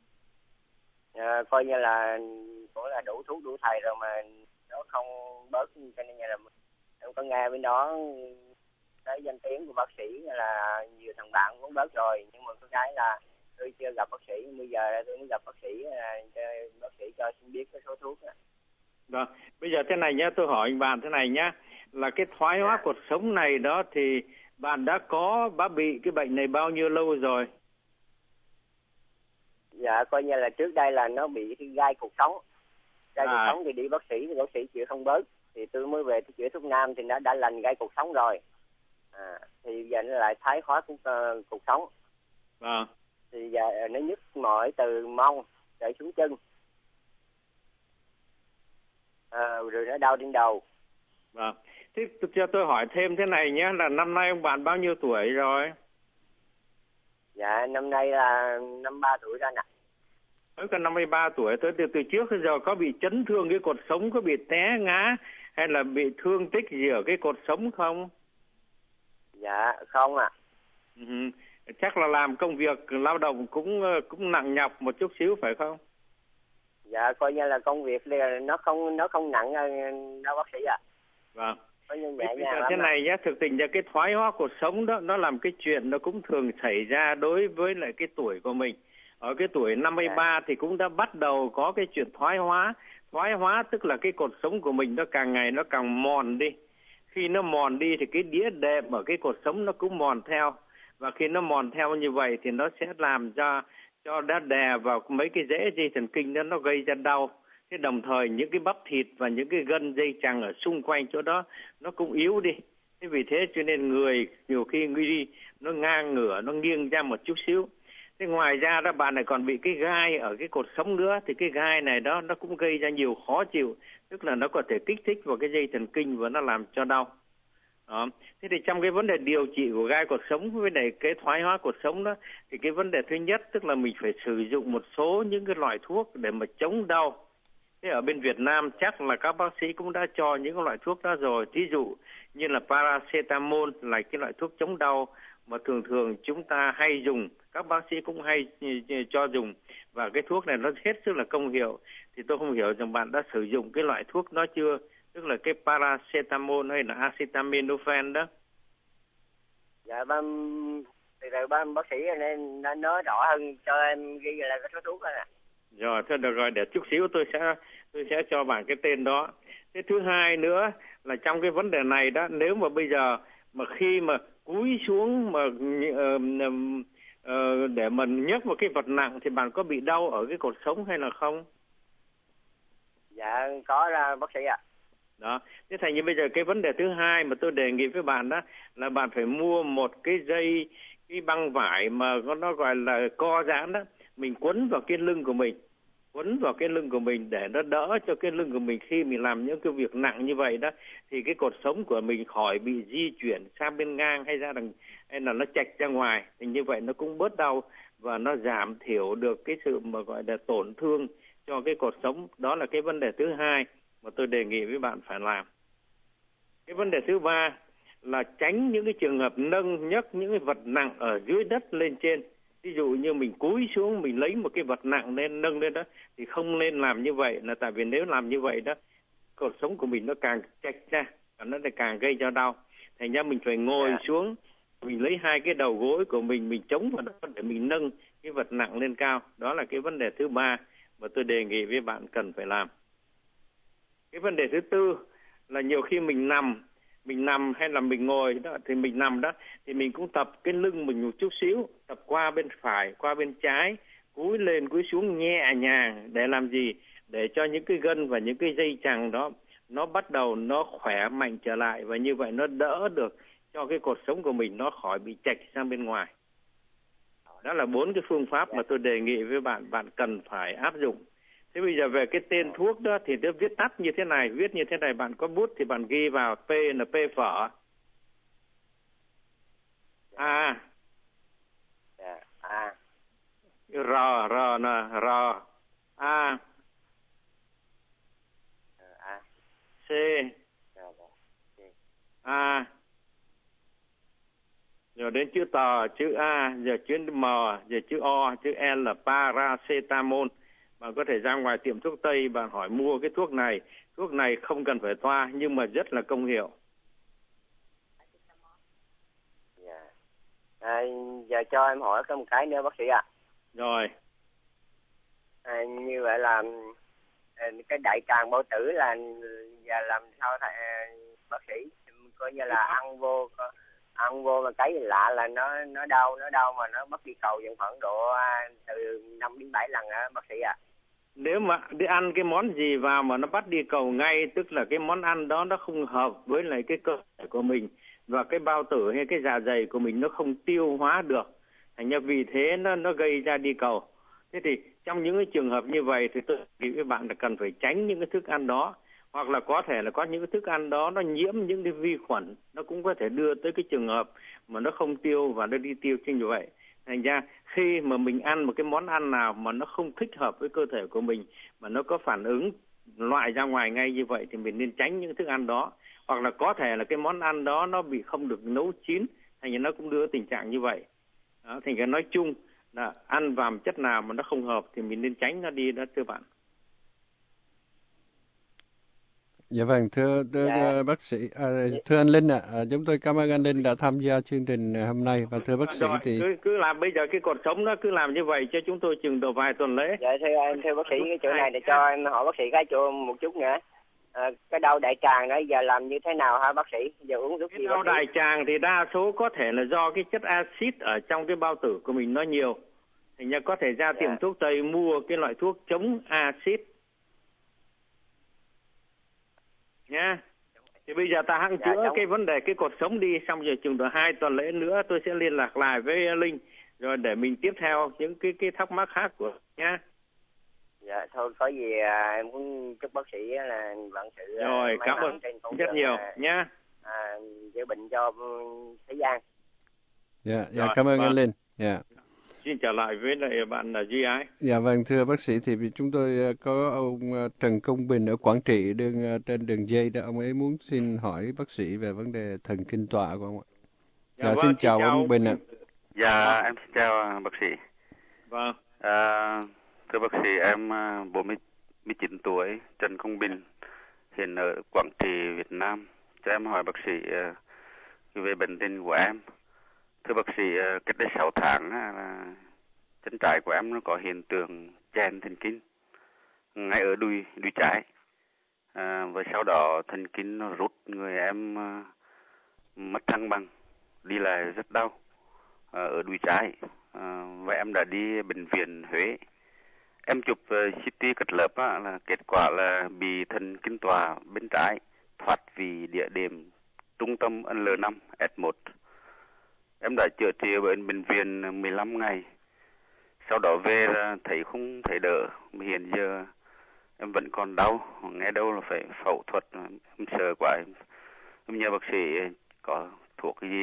Coi như là cũng là đủ thuốc đủ thầy rồi mà nó không bớt, cho nên là em có nghe bên đó cái danh tiếng của bác sĩ là nhiều thằng bạn cũng bớt rồi, nhưng mà cái là tôi chưa gặp bác sĩ, bây giờ tôi mới gặp bác sĩ cho bác sĩ cho xin biết cái số thuốc đó. Vâng, bây giờ thế này nhé, tôi hỏi anh bạn thế này nhé, là cái thoái hóa cột sống này đó thì bạn đã bị cái bệnh này bao nhiêu lâu rồi? Dạ, coi như là trước đây là nó bị gai cột sống. Gai cột sống thì đi bác sĩ thì bác sĩ chữa không bớt. Thì tôi mới về tôi chữa thuốc nam thì nó đã lành gai cột sống rồi. Thì giờ nó lại thoái hóa cột sống. Vâng. Thì giờ nó nhức mỏi từ mông chạy xuống chân. Rồi nó đau trên đầu. Vâng. Thế cho tôi hỏi thêm thế này nhé, là năm nay ông bạn bao nhiêu tuổi rồi? Dạ, năm nay là 53 tuổi rồi nè. Mới có 53 tuổi, từ trước đến giờ có bị chấn thương cái cột sống, có bị té ngã hay là bị thương tích gì ở cái cột sống không? Dạ, không ạ. Chắc là làm công việc lao động cũng nặng nhọc một chút xíu phải không? Dạ, coi như là công việc nó không nặng đâu bác sĩ ạ. Vâng. Bây giờ thế này nhé, thực tình là cái thoái hóa cột sống đó, nó làm cái chuyện nó cũng thường xảy ra đối với lại cái tuổi của mình. Ở cái tuổi 53 thì cũng đã bắt đầu có cái chuyện thoái hóa. Thoái hóa tức là cái cột sống của mình nó càng ngày nó càng mòn đi. Khi nó mòn đi thì cái đĩa đệm ở cái cột sống nó cũng mòn theo. Và khi nó mòn theo như vậy thì nó sẽ làm cho đã đè vào mấy cái rễ dây thần kinh đó, nó gây ra đau. Thế đồng thời những cái bắp thịt và những cái gân dây chằng ở xung quanh chỗ đó nó cũng yếu đi. Thế vì thế cho nên người nhiều khi đi nó ngang ngửa, nó nghiêng ra một chút xíu. Thế ngoài ra đó bạn này còn bị cái gai ở cái cột sống nữa, thì cái gai này đó nó cũng gây ra nhiều khó chịu, tức là nó có thể kích thích vào cái dây thần kinh và nó làm cho đau. Đó. Thế thì trong cái vấn đề điều trị của gai cột sống với lại cái thoái hóa cột sống đó, thì cái vấn đề thứ nhất tức là mình phải sử dụng một số những cái loại thuốc để mà chống đau. Thế ở bên Việt Nam chắc là các bác sĩ cũng đã cho những loại thuốc đó rồi. Ví dụ như là paracetamol là cái loại thuốc chống đau mà thường chúng ta hay dùng, các bác sĩ cũng hay cho dùng. Và cái thuốc này nó hết sức là công hiệu. thì tôi không hiểu rằng bạn đã sử dụng cái loại thuốc đó chưa, tức là cái paracetamol hay là acetaminophen đó. Dạ từ từ bác sĩ nên nói rõ hơn cho em ghi lại cái số thuốc đó nè. Rồi, thôi được rồi, để chút xíu tôi sẽ cho bạn cái tên đó. Thế thứ hai nữa là trong cái vấn đề này đó, nếu mà bây giờ mà khi mà cúi xuống mà để mình nhấc một cái vật nặng thì bạn có bị đau ở cái cột sống hay là không? Dạ có là bác sĩ ạ. Đó, thế thành như bây giờ cái vấn đề thứ hai mà tôi đề nghị với bạn đó là bạn phải mua một cái dây, cái băng vải mà nó gọi là co giãn đó, mình quấn vào cái lưng của mình, để nó đỡ cho cái lưng của mình khi mình làm những cái việc nặng như vậy đó, thì cái cột sống của mình khỏi bị di chuyển sang bên ngang hay ra đằng, hay là nó chạch ra ngoài, thì như vậy nó cũng bớt đau và nó giảm thiểu được cái sự mà gọi là tổn thương cho cái cột sống. Đó là cái vấn đề thứ hai mà tôi đề nghị với bạn phải làm. Cái vấn đề thứ ba là tránh những cái trường hợp nâng nhấc những cái vật nặng ở dưới đất lên trên. Ví dụ như mình cúi xuống mình lấy một cái vật nặng lên nâng lên đó thì không nên làm như vậy, là tại vì nếu làm như vậy đó cột sống của mình nó càng chạch ra và nó lại càng gây cho đau. Thành ra mình phải ngồi xuống, mình lấy hai cái đầu gối của mình chống vào đó để mình nâng cái vật nặng lên cao. Đó là cái vấn đề thứ ba mà tôi đề nghị với bạn cần phải làm. Cái vấn đề thứ tư là nhiều khi mình nằm hay là mình ngồi đó, thì mình nằm đó thì mình cũng tập cái lưng mình một chút xíu, tập qua bên phải, qua bên trái, cúi lên cúi xuống nhẹ nhàng. Để làm gì? Để cho những cái gân và những cái dây chằng đó nó bắt đầu nó khỏe mạnh trở lại, và như vậy nó đỡ được cho cái cột sống của mình nó khỏi bị chạch sang bên ngoài. Đó là 4 cái phương pháp mà tôi đề nghị với bạn cần phải áp dụng. Thế bây giờ về cái tên thuốc đó thì nó viết tắt như thế này, viết như thế này, bạn có bút thì bạn ghi vào P là P phở. A. R là R. A. C. A. Rồi đến chữ tờ, chữ A, giờ chữ M, giờ chữ O, chữ L là paracetamol. Bạn có thể ra ngoài tiệm thuốc Tây, bạn hỏi mua cái thuốc này. Thuốc này không cần phải toa nhưng mà rất là công hiệu. Giờ cho em hỏi có một cái nữa bác sĩ ạ. Rồi. Như vậy là cái đại tràng bao tử là giờ làm sao thầy bác sĩ? Coi như là ăn vô mà cái lạ là nó đau mà nó mất đi cầu dần khoảng độ từ 5 đến 7 lần á bác sĩ ạ. Nếu mà đi ăn cái món gì vào mà nó bắt đi cầu ngay, tức là cái món ăn đó nó không hợp với lại cái cơ thể của mình, và cái bao tử hay cái dạ dày của mình nó không tiêu hóa được, thành ra vì thế nó gây ra đi cầu. Thế thì trong những cái trường hợp như vậy thì tôi nghĩ với bạn là cần phải tránh những cái thức ăn đó, hoặc là có thể là có những cái thức ăn đó nó nhiễm những cái vi khuẩn, nó cũng có thể đưa tới cái trường hợp mà nó không tiêu và nó đi tiêu như vậy. Thành ra khi mà mình ăn một cái món ăn nào mà nó không thích hợp với cơ thể của mình, mà nó có phản ứng loại ra ngoài ngay như vậy, thì mình nên tránh những thức ăn đó. Hoặc là có thể là cái món ăn đó nó bị không được nấu chín, thành ra nó cũng đưa tình trạng như vậy. Đó, thành ra nói chung là ăn vào chất nào mà nó không hợp thì mình nên tránh nó đi đó thưa bạn. Dạ vâng, thưa bác sĩ, thưa anh Linh ạ, chúng tôi cảm ơn anh Linh đã tham gia chương trình hôm nay. Và thưa bác sĩ rồi, thì cứ làm bây giờ cái cột sống đó cứ làm như vậy cho chúng tôi chừng độ vài tuần lễ. Dạ thưa bác sĩ, cái chỗ này để cho em hỏi bác sĩ cái chỗ một chút nữa. Cái đau đại tràng đó giờ làm như thế nào hả bác sĩ? Giờ uống thuốc gì? Đau đại tràng thì đa số có thể là do cái chất axit ở trong cái bao tử của mình nó nhiều. Thành ra có thể ra tiệm thuốc Tây mua cái loại thuốc chống axit nha. Thì bây giờ ta hăng chữa cái vấn đề cái cột sống đi, xong rồi chừng độ 2 tuần lễ nữa tôi sẽ liên lạc lại với Linh rồi để mình tiếp theo những cái thắc mắc khác của nha. Dạ thôi có gì em cũng chúc bác sĩ là vận sự rồi cảm ơn rất nhiều nhá. Chữa bệnh cho thế gian. Dạ cảm ơn anh Linh. Dạ. Xin trở lại với lại bạn là Duy Ái. Dạ vâng, thưa bác sĩ, thì chúng tôi có ông Trần Công Bình ở Quảng Trị trên đường dây đó, ông ấy muốn xin hỏi bác sĩ về vấn đề thần kinh tọa của ông ạ. Dạ, xin chào ông Bình ạ. Dạ, em xin chào bác sĩ. Vâng. Thưa bác sĩ, em 19 tuổi, Trần Công Bình, hiện ở Quảng Trị, Việt Nam. Cho em hỏi bác sĩ về bệnh tình của em. Thưa bác sĩ, cách đây 6 tháng là chân trái của em nó có hiện tượng chèn thần kinh ngay ở đùi trái. Và sau đó thần kinh nó rút, người em mất thăng bằng, đi lại rất đau ở đùi trái. Và em đã đi bệnh viện Huế. Em chụp CT cắt lớp là kết quả là bị thần kinh tọa bên trái thoát vị địa điểm trung tâm L5 S1. Em đã chữa trị ở bệnh viện 15 ngày. Sau đó về là thấy không thấy đỡ. Hiện giờ em vẫn còn đau, nghe đâu là phải phẫu thuật. Em sợ quá. Em nhờ bác sĩ có thuốc gì,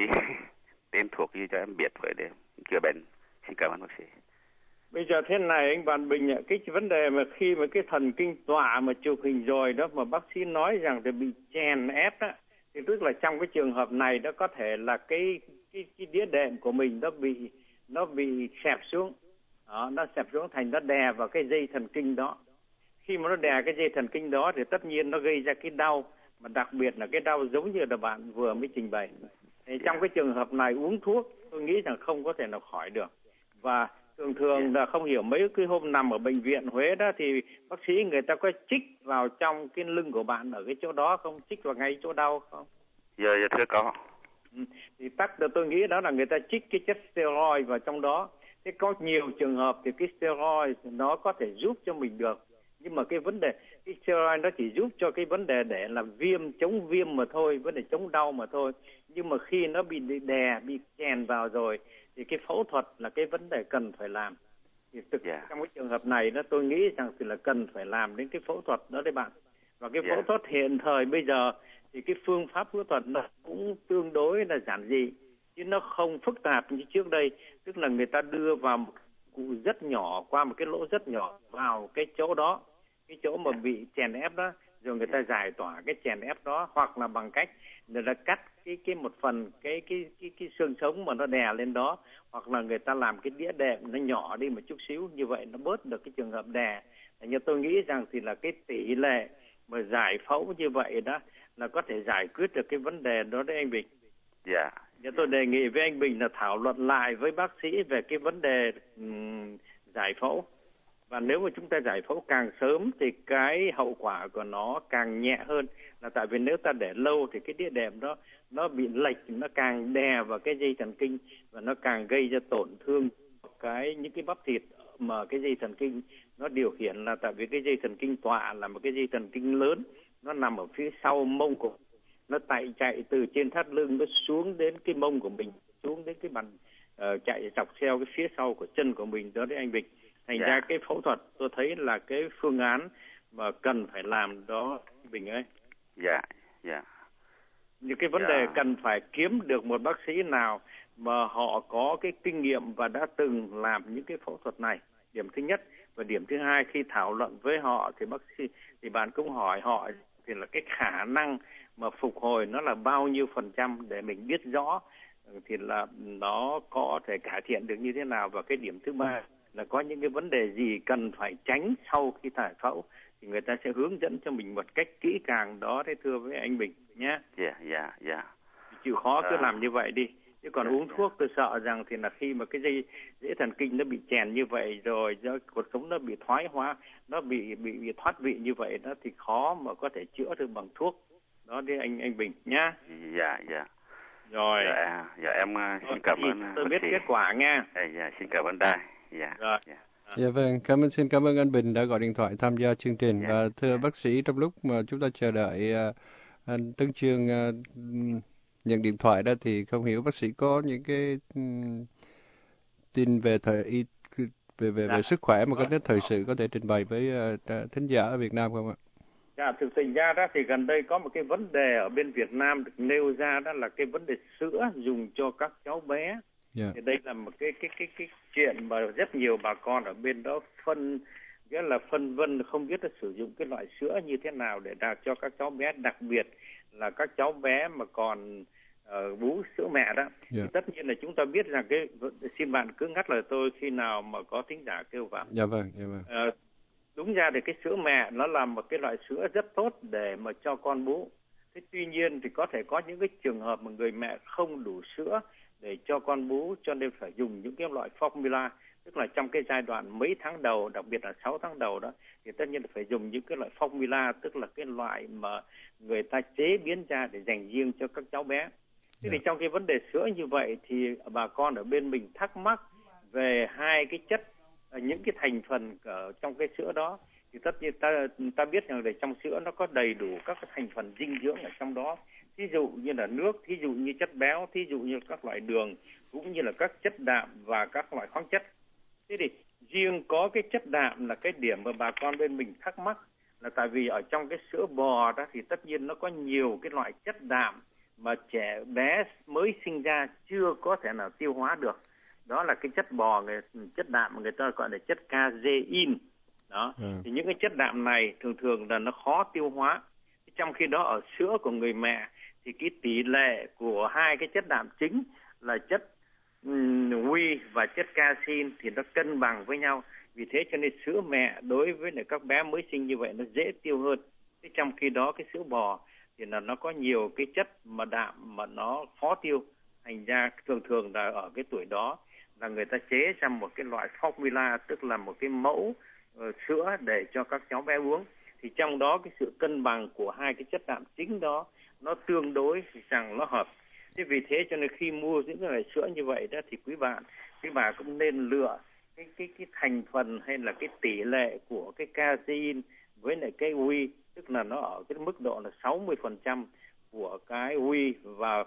tên thuốc gì cho em biết vậy để chữa bệnh. Xin cảm ơn bác sĩ. Bây giờ thế này anh Văn Bình ạ, cái vấn đề mà khi mà cái thần kinh tọa mà chụp hình rồi đó mà bác sĩ nói rằng thì bị chèn ép đó, thì tức là trong cái trường hợp này nó có thể là cái đĩa đệm của mình nó bị xẹp xuống. Đó, nó xẹp xuống thành nó đè vào cái dây thần kinh đó. Khi mà nó đè cái dây thần kinh đó thì tất nhiên nó gây ra cái đau, mà đặc biệt là cái đau giống như là bạn vừa mới trình bày. Thì trong cái trường hợp này uống thuốc tôi nghĩ rằng không có thể nào khỏi được. Và thường là không hiểu mấy cái hôm nằm ở bệnh viện Huế đó thì bác sĩ người ta có chích vào trong cái lưng của bạn ở cái chỗ đó không, chích vào ngay chỗ đau không? Dạ thưa có. Thì tôi nghĩ đó là người ta chích cái chất steroid vào trong đó. Thế có nhiều trường hợp thì cái steroid nó có thể giúp cho mình được, nhưng mà cái vấn đề cái steroid nó chỉ giúp cho cái vấn đề để làm viêm, chống viêm mà thôi, vấn đề chống đau mà thôi. Nhưng mà khi nó bị đè, bị chèn vào rồi thì cái phẫu thuật là cái vấn đề cần phải làm. Thì trong cái trường hợp này đó tôi nghĩ rằng thì là cần phải làm đến cái phẫu thuật đó đấy bạn. Và cái phẫu thuật hiện thời bây giờ thì cái phương pháp phẫu thuật nó cũng tương đối là giản dị, chứ nó không phức tạp như trước đây. Tức là người ta đưa vào một cụ rất nhỏ, qua một cái lỗ rất nhỏ vào cái chỗ đó, cái chỗ mà bị chèn ép đó, rồi người ta giải tỏa cái chèn ép đó, hoặc là bằng cách người ta cắt cái một phần cái xương sống mà nó đè lên đó, hoặc là người ta làm cái đĩa đệm nó nhỏ đi một chút xíu, như vậy nó bớt được cái trường hợp đè. Nhưng tôi nghĩ rằng thì là cái tỷ lệ mà giải phẫu như vậy đó là có thể giải quyết được cái vấn đề đó đấy anh Bình. Dạ. Tôi đề nghị với anh Bình là thảo luận lại với bác sĩ về cái vấn đề giải phẫu. Và nếu mà chúng ta giải phẫu càng sớm thì cái hậu quả của nó càng nhẹ hơn. Là tại vì nếu ta để lâu thì cái đĩa đệm đó nó bị lệch, nó càng đè vào cái dây thần kinh và nó càng gây ra tổn thương những cái bắp thịt mà cái dây thần kinh nó điều khiển. Là tại vì cái dây thần kinh tọa là một cái dây thần kinh lớn, nó nằm ở phía sau mông của nó chạy từ trên thắt lưng nó xuống đến cái mông của mình, xuống đến cái bàn chạy dọc theo cái phía sau của chân của mình đó đấy anh Bình. Thành ra cái phẫu thuật tôi thấy là cái phương án mà cần phải làm đó Bình ơi. Những cái vấn đề cần phải kiếm được một bác sĩ nào mà họ có cái kinh nghiệm và đã từng làm những cái phẫu thuật này. Điểm thứ nhất. Và điểm thứ hai, khi thảo luận với họ thì bác sĩ thì bạn cũng hỏi họ thì là cái khả năng mà phục hồi nó là bao nhiêu % để mình biết rõ thì là nó có thể cải thiện được như thế nào. Và cái điểm thứ ba là có những cái vấn đề gì cần phải tránh sau khi giải phẫu thì người ta sẽ hướng dẫn cho mình một cách kỹ càng đó đấy, thưa với anh Bình nhé. Chịu khó cứ làm như vậy đi. Chứ còn uống thuốc tôi sợ rằng thì là khi mà cái dây thần kinh nó bị chèn như vậy rồi, do cuộc sống nó bị thoái hóa, nó bị thoát vị như vậy đó thì khó mà có thể chữa được bằng thuốc. Đó đi anh Bình nhá. Rồi. Em xin cảm ơn. Tôi biết kết quả nha. Xin cảm ơn đài. Dạ vâng, xin cảm ơn anh Bình đã gọi điện thoại tham gia chương trình. Và thưa bác sĩ, trong lúc mà chúng ta chờ đợi anh Tấn Chương nhận điện thoại đó thì không hiểu bác sĩ có những cái tin về về sức khỏe mà có tính thời sự có thể trình bày với thính giả ở Việt Nam không ạ? Thực tình ra đó thì gần đây có một cái vấn đề ở bên Việt Nam được nêu ra, đó là cái vấn đề sữa dùng cho các cháu bé. Thì đây là một cái chuyện mà rất nhiều bà con ở bên đó phân vân không biết là sử dụng cái loại sữa như thế nào để đạt cho các cháu bé, đặc biệt là các cháu bé mà còn bú sữa mẹ đó. Thì tất nhiên là chúng ta biết rằng xin bạn cứ ngắt lời tôi khi nào mà có thính giả kêu vào. Dạ vâng. Đúng ra thì cái sữa mẹ nó là một cái loại sữa rất tốt để mà cho con bú. Thế tuy nhiên thì có thể có những cái trường hợp mà người mẹ không đủ sữa để cho con bú, cho nên phải dùng những cái loại formula, tức là trong cái giai đoạn mấy tháng đầu, đặc biệt là 6 tháng đầu đó, thì tất nhiên là phải dùng những cái loại formula, tức là cái loại mà người ta chế biến ra để dành riêng cho các cháu bé. Thế thì trong cái vấn đề sữa như vậy thì bà con ở bên mình thắc mắc về hai cái chất, những cái thành phần ở trong cái sữa đó. Thì tất nhiên ta biết rằng là trong sữa nó có đầy đủ các cái thành phần dinh dưỡng ở trong đó. Thí dụ như là nước, thí dụ như chất béo, thí dụ như các loại đường, cũng như là các chất đạm và các loại khoáng chất. Thế thì riêng có cái chất đạm là cái điểm mà bà con bên mình thắc mắc, là tại vì ở trong cái sữa bò đó thì tất nhiên nó có nhiều cái loại chất đạm mà trẻ bé mới sinh ra chưa có thể nào tiêu hóa được. Đó là cái chất chất đạm mà người ta gọi là chất casein. Đó. Thì những cái chất đạm này thường là nó khó tiêu hóa. Trong khi đó ở sữa của người mẹ thì cái tỷ lệ của hai cái chất đạm chính là chất whey và chất casein thì nó cân bằng với nhau. Vì thế cho nên sữa mẹ đối với các bé mới sinh như vậy nó dễ tiêu hơn. Trong khi đó cái sữa bò thì là nó có nhiều cái chất mà đạm mà nó khó tiêu. Thành ra thường là ở cái tuổi đó là người ta chế ra một cái loại formula, tức là một cái mẫu sữa để cho các cháu bé uống. Thì trong đó cái sự cân bằng của hai cái chất đạm chính đó nó tương đối rằng nó hợp. Thế vì thế cho nên khi mua những cái loại sữa như vậy đó thì quý bà cũng nên lựa cái thành phần hay là cái tỷ lệ của cái casein với lại cái whey, tức là nó ở cái mức độ là 60% của cái whey và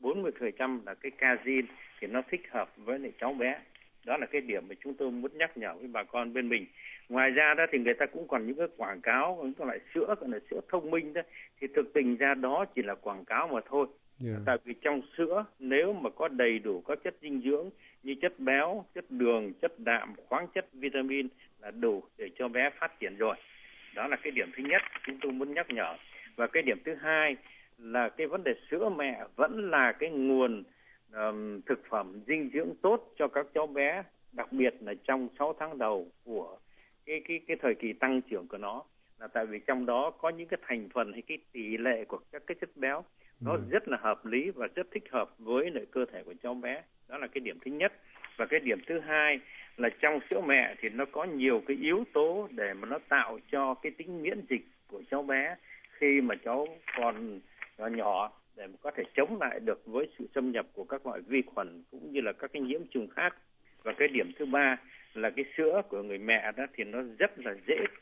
40% là cái casein thì nó thích hợp với lại cháu bé. Đó là cái điểm mà chúng tôi muốn nhắc nhở với bà con bên mình. Ngoài ra đó thì người ta cũng còn những cái quảng cáo, những cái loại sữa gọi là sữa thông minh đó, thì thực tình ra đó chỉ là quảng cáo mà thôi. Tại vì trong sữa nếu mà có đầy đủ các chất dinh dưỡng như chất béo, chất đường, chất đạm, khoáng chất, vitamin là đủ để cho bé phát triển rồi. Đó là cái điểm thứ nhất chúng tôi muốn nhắc nhở. Và cái điểm thứ hai là cái vấn đề sữa mẹ vẫn là cái nguồn thực phẩm dinh dưỡng tốt cho các cháu bé, đặc biệt là trong 6 tháng đầu của cái thời kỳ tăng trưởng của nó. Là tại vì trong đó có những cái thành phần hay cái tỷ lệ của các cái chất béo nó rất là hợp lý và rất thích hợp với lại cơ thể của cháu bé. Đó là cái điểm thứ nhất. Và cái điểm thứ hai là trong sữa mẹ thì nó có nhiều cái yếu tố để mà nó tạo cho cái tính miễn dịch của cháu bé khi mà cháu còn nhỏ, để mà có thể chống lại được với sự xâm nhập của các loại vi khuẩn cũng như là các cái nhiễm trùng khác. Và cái điểm thứ ba là cái sữa của người mẹ đó thì nó rất là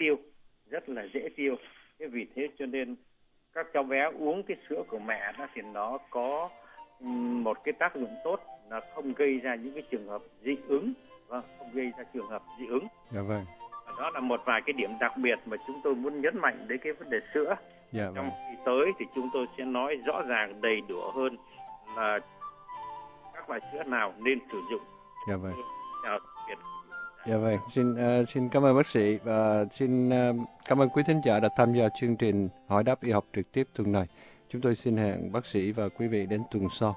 dễ tiêu. Thế vì thế cho nên các cháu bé uống cái sữa của mẹ đó thì nó có một cái tác dụng tốt là không gây ra những cái trường hợp dị ứng. Không gây ra trường hợp dị ứng. Dạ vâng. Đó là một vài cái điểm đặc biệt mà chúng tôi muốn nhấn mạnh đến cái vấn đề sữa. Dạ trong khi tới thì chúng tôi sẽ nói rõ ràng đầy đủ hơn là các loại sữa nào nên sử dụng. Dạ vâng. Chào biệt. Dạ vâng, xin cảm ơn bác sĩ và xin cảm ơn quý thính giả đã tham gia chương trình hỏi đáp y học trực tiếp tuần này. Chúng tôi xin hẹn bác sĩ và quý vị đến tuần sau.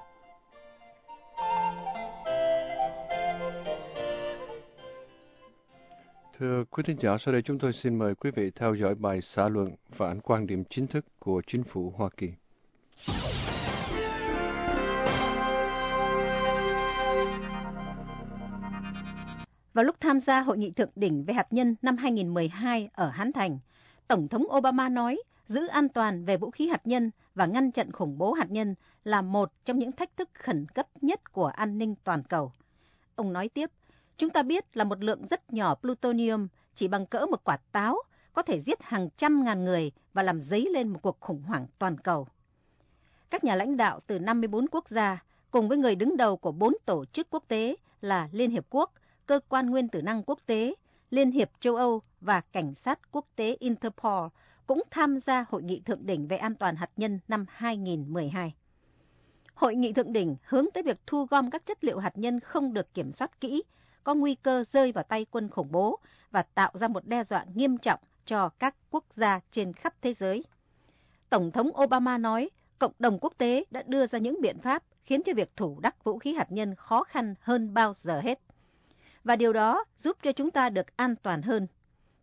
Thưa quý thính giả, sau đây chúng tôi xin mời quý vị theo dõi bài xã luận phản ánh quan điểm chính thức của chính phủ Hoa Kỳ. Vào lúc tham gia hội nghị thượng đỉnh về hạt nhân năm 2012 ở Hán Thành, Tổng thống Obama nói giữ an toàn về vũ khí hạt nhân và ngăn chặn khủng bố hạt nhân là một trong những thách thức khẩn cấp nhất của an ninh toàn cầu. Ông nói tiếp, chúng ta biết là một lượng rất nhỏ plutonium chỉ bằng cỡ một quả táo có thể giết hàng trăm ngàn người và làm dấy lên một cuộc khủng hoảng toàn cầu. Các nhà lãnh đạo từ 54 quốc gia cùng với người đứng đầu của 4 tổ chức quốc tế là Liên Hiệp Quốc, Cơ quan Nguyên tử năng quốc tế, Liên hiệp châu Âu và Cảnh sát quốc tế Interpol cũng tham gia Hội nghị thượng đỉnh về an toàn hạt nhân năm 2012. Hội nghị thượng đỉnh hướng tới việc thu gom các chất liệu hạt nhân không được kiểm soát kỹ, có nguy cơ rơi vào tay quân khủng bố và tạo ra một đe dọa nghiêm trọng cho các quốc gia trên khắp thế giới. Tổng thống Obama nói, cộng đồng quốc tế đã đưa ra những biện pháp khiến cho việc thủ đắc vũ khí hạt nhân khó khăn hơn bao giờ hết. Và điều đó giúp cho chúng ta được an toàn hơn.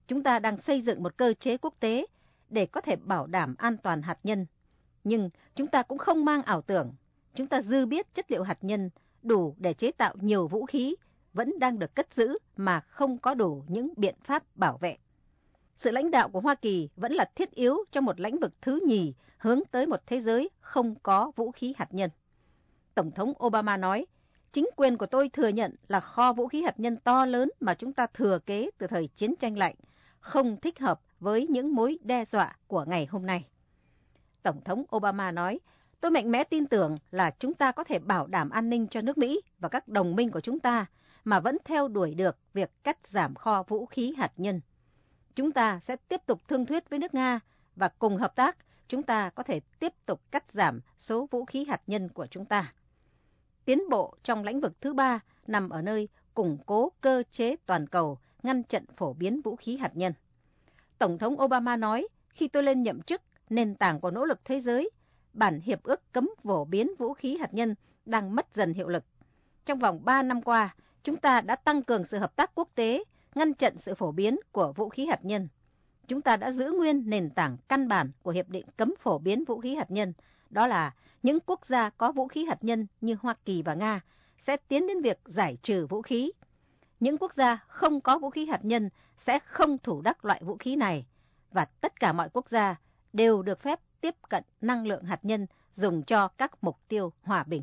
Chúng ta đang xây dựng một cơ chế quốc tế để có thể bảo đảm an toàn hạt nhân. Nhưng chúng ta cũng không mang ảo tưởng. Chúng ta dư biết chất liệu hạt nhân đủ để chế tạo nhiều vũ khí vẫn đang được cất giữ mà không có đủ những biện pháp bảo vệ. Sự lãnh đạo của Hoa Kỳ vẫn là thiết yếu trong một lĩnh vực thứ nhì hướng tới một thế giới không có vũ khí hạt nhân. Tổng thống Obama nói, chính quyền của tôi thừa nhận là kho vũ khí hạt nhân to lớn mà chúng ta thừa kế từ thời chiến tranh lạnh không thích hợp với những mối đe dọa của ngày hôm nay. Tổng thống Obama nói, tôi mạnh mẽ tin tưởng là chúng ta có thể bảo đảm an ninh cho nước Mỹ và các đồng minh của chúng ta mà vẫn theo đuổi được việc cắt giảm kho vũ khí hạt nhân. Chúng ta sẽ tiếp tục thương thuyết với nước Nga và cùng hợp tác, chúng ta có thể tiếp tục cắt giảm số vũ khí hạt nhân của chúng ta. Tiến bộ trong lĩnh vực thứ ba nằm ở nơi củng cố cơ chế toàn cầu, ngăn chặn phổ biến vũ khí hạt nhân. Tổng thống Obama nói, khi tôi lên nhậm chức, nền tảng của nỗ lực thế giới, bản hiệp ước cấm phổ biến vũ khí hạt nhân đang mất dần hiệu lực. Trong vòng 3 năm qua, chúng ta đã tăng cường sự hợp tác quốc tế, ngăn chặn sự phổ biến của vũ khí hạt nhân. Chúng ta đã giữ nguyên nền tảng căn bản của Hiệp định cấm phổ biến vũ khí hạt nhân, đó là những quốc gia có vũ khí hạt nhân như Hoa Kỳ và Nga sẽ tiến đến việc giải trừ vũ khí. Những quốc gia không có vũ khí hạt nhân sẽ không thủ đắc loại vũ khí này, và tất cả mọi quốc gia đều được phép tiếp cận năng lượng hạt nhân dùng cho các mục tiêu hòa bình.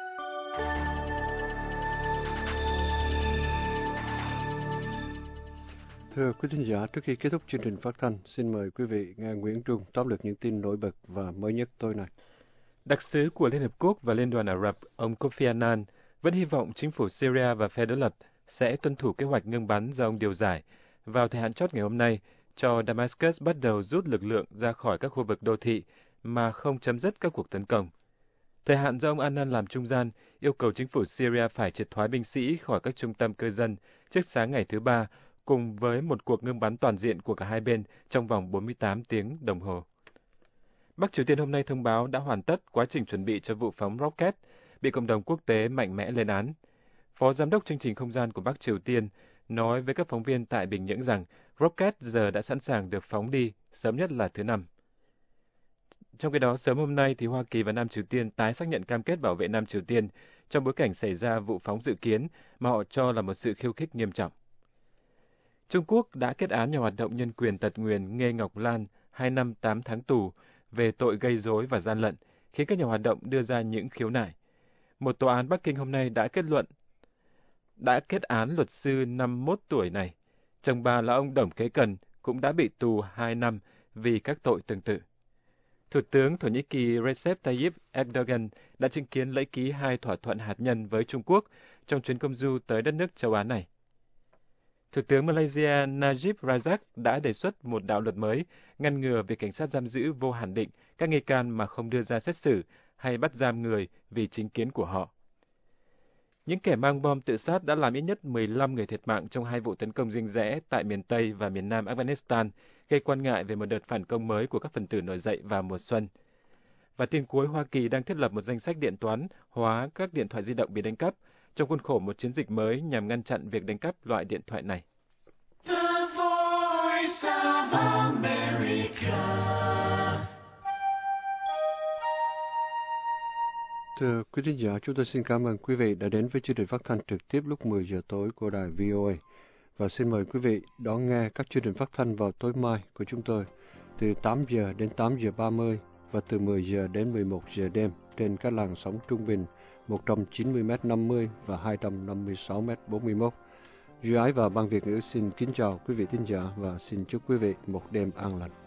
Thưa quý thính giả, trước khi kết thúc chương trình phát thanh, xin mời quý vị nghe Nguyễn Trung tóm lược những tin nổi bật và mới nhất tối nay. Đặc sứ của Liên Hợp Quốc và Liên đoàn Ả Rập, ông Kofi Annan, vẫn hy vọng chính phủ Syria và phe đối lập sẽ tuân thủ kế hoạch ngưng bắn do ông điều giải vào thời hạn chót ngày hôm nay, cho Damascus bắt đầu rút lực lượng ra khỏi các khu vực đô thị mà không chấm dứt các cuộc tấn công. Thời hạn do ông Annan làm trung gian yêu cầu chính phủ Syria phải triệt thoái binh sĩ khỏi các trung tâm cư dân trước sáng ngày thứ Ba, cùng với một cuộc ngưng bắn toàn diện của cả hai bên trong vòng 48 tiếng đồng hồ. Bắc Triều Tiên hôm nay thông báo đã hoàn tất quá trình chuẩn bị cho vụ phóng rocket, bị cộng đồng quốc tế mạnh mẽ lên án. Phó Giám đốc chương trình không gian của Bắc Triều Tiên nói với các phóng viên tại Bình Nhưỡng rằng rocket giờ đã sẵn sàng được phóng đi, sớm nhất là thứ Năm. Trong khi đó, sớm hôm nay thì Hoa Kỳ và Nam Triều Tiên tái xác nhận cam kết bảo vệ Nam Triều Tiên trong bối cảnh xảy ra vụ phóng dự kiến mà họ cho là một sự khiêu khích nghiêm trọng. Trung Quốc đã kết án nhà hoạt động nhân quyền tật nguyền Nghê Ngọc Lan 2 năm 8 tháng tù về tội gây rối và gian lận, khiến các nhà hoạt động đưa ra những khiếu nại. Một tòa án Bắc Kinh hôm nay đã kết án luật sư 51 tuổi này. Chồng bà là ông Đồng Kế Cần cũng đã bị tù 2 năm vì các tội tương tự. Thủ tướng Thổ Nhĩ Kỳ Recep Tayyip Erdogan đã chứng kiến lễ ký 2 thỏa thuận hạt nhân với Trung Quốc trong chuyến công du tới đất nước châu Á này. Thủ tướng Malaysia Najib Razak đã đề xuất một đạo luật mới ngăn ngừa việc cảnh sát giam giữ vô hạn định các nghi can mà không đưa ra xét xử hay bắt giam người vì chính kiến của họ. Những kẻ mang bom tự sát đã làm ít nhất 15 người thiệt mạng trong 2 vụ tấn công riêng rẽ tại miền Tây và miền Nam Afghanistan, gây quan ngại về một đợt phản công mới của các phần tử nổi dậy vào mùa xuân. Và tin cuối, Hoa Kỳ đang thiết lập một danh sách điện toán hóa các điện thoại di động bị đánh cắp trong khuôn khổ một chiến dịch mới nhằm ngăn chặn việc đánh cắp loại điện thoại này. The Voice of America. Thưa quý thính giả, chúng tôi xin cảm ơn quý vị đã đến với chương trình phát thanh trực tiếp lúc 10 giờ tối của đài VOA. Và xin mời quý vị đón nghe các chương trình phát thanh vào tối mai của chúng tôi từ 8 giờ đến 8 giờ 30 và từ 10 giờ đến 11 giờ đêm trên các làn sóng trung bình 190m50 và 256m41. Duy Ái và Ban Việt ngữ xin kính chào quý vị thính giả và xin chúc quý vị một đêm an lành.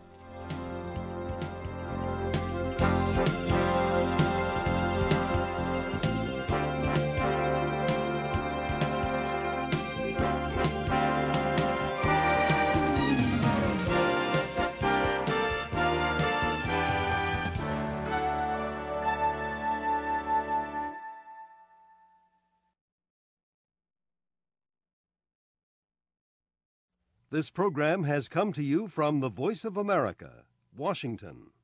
This program has come to you from the Voice of America, Washington.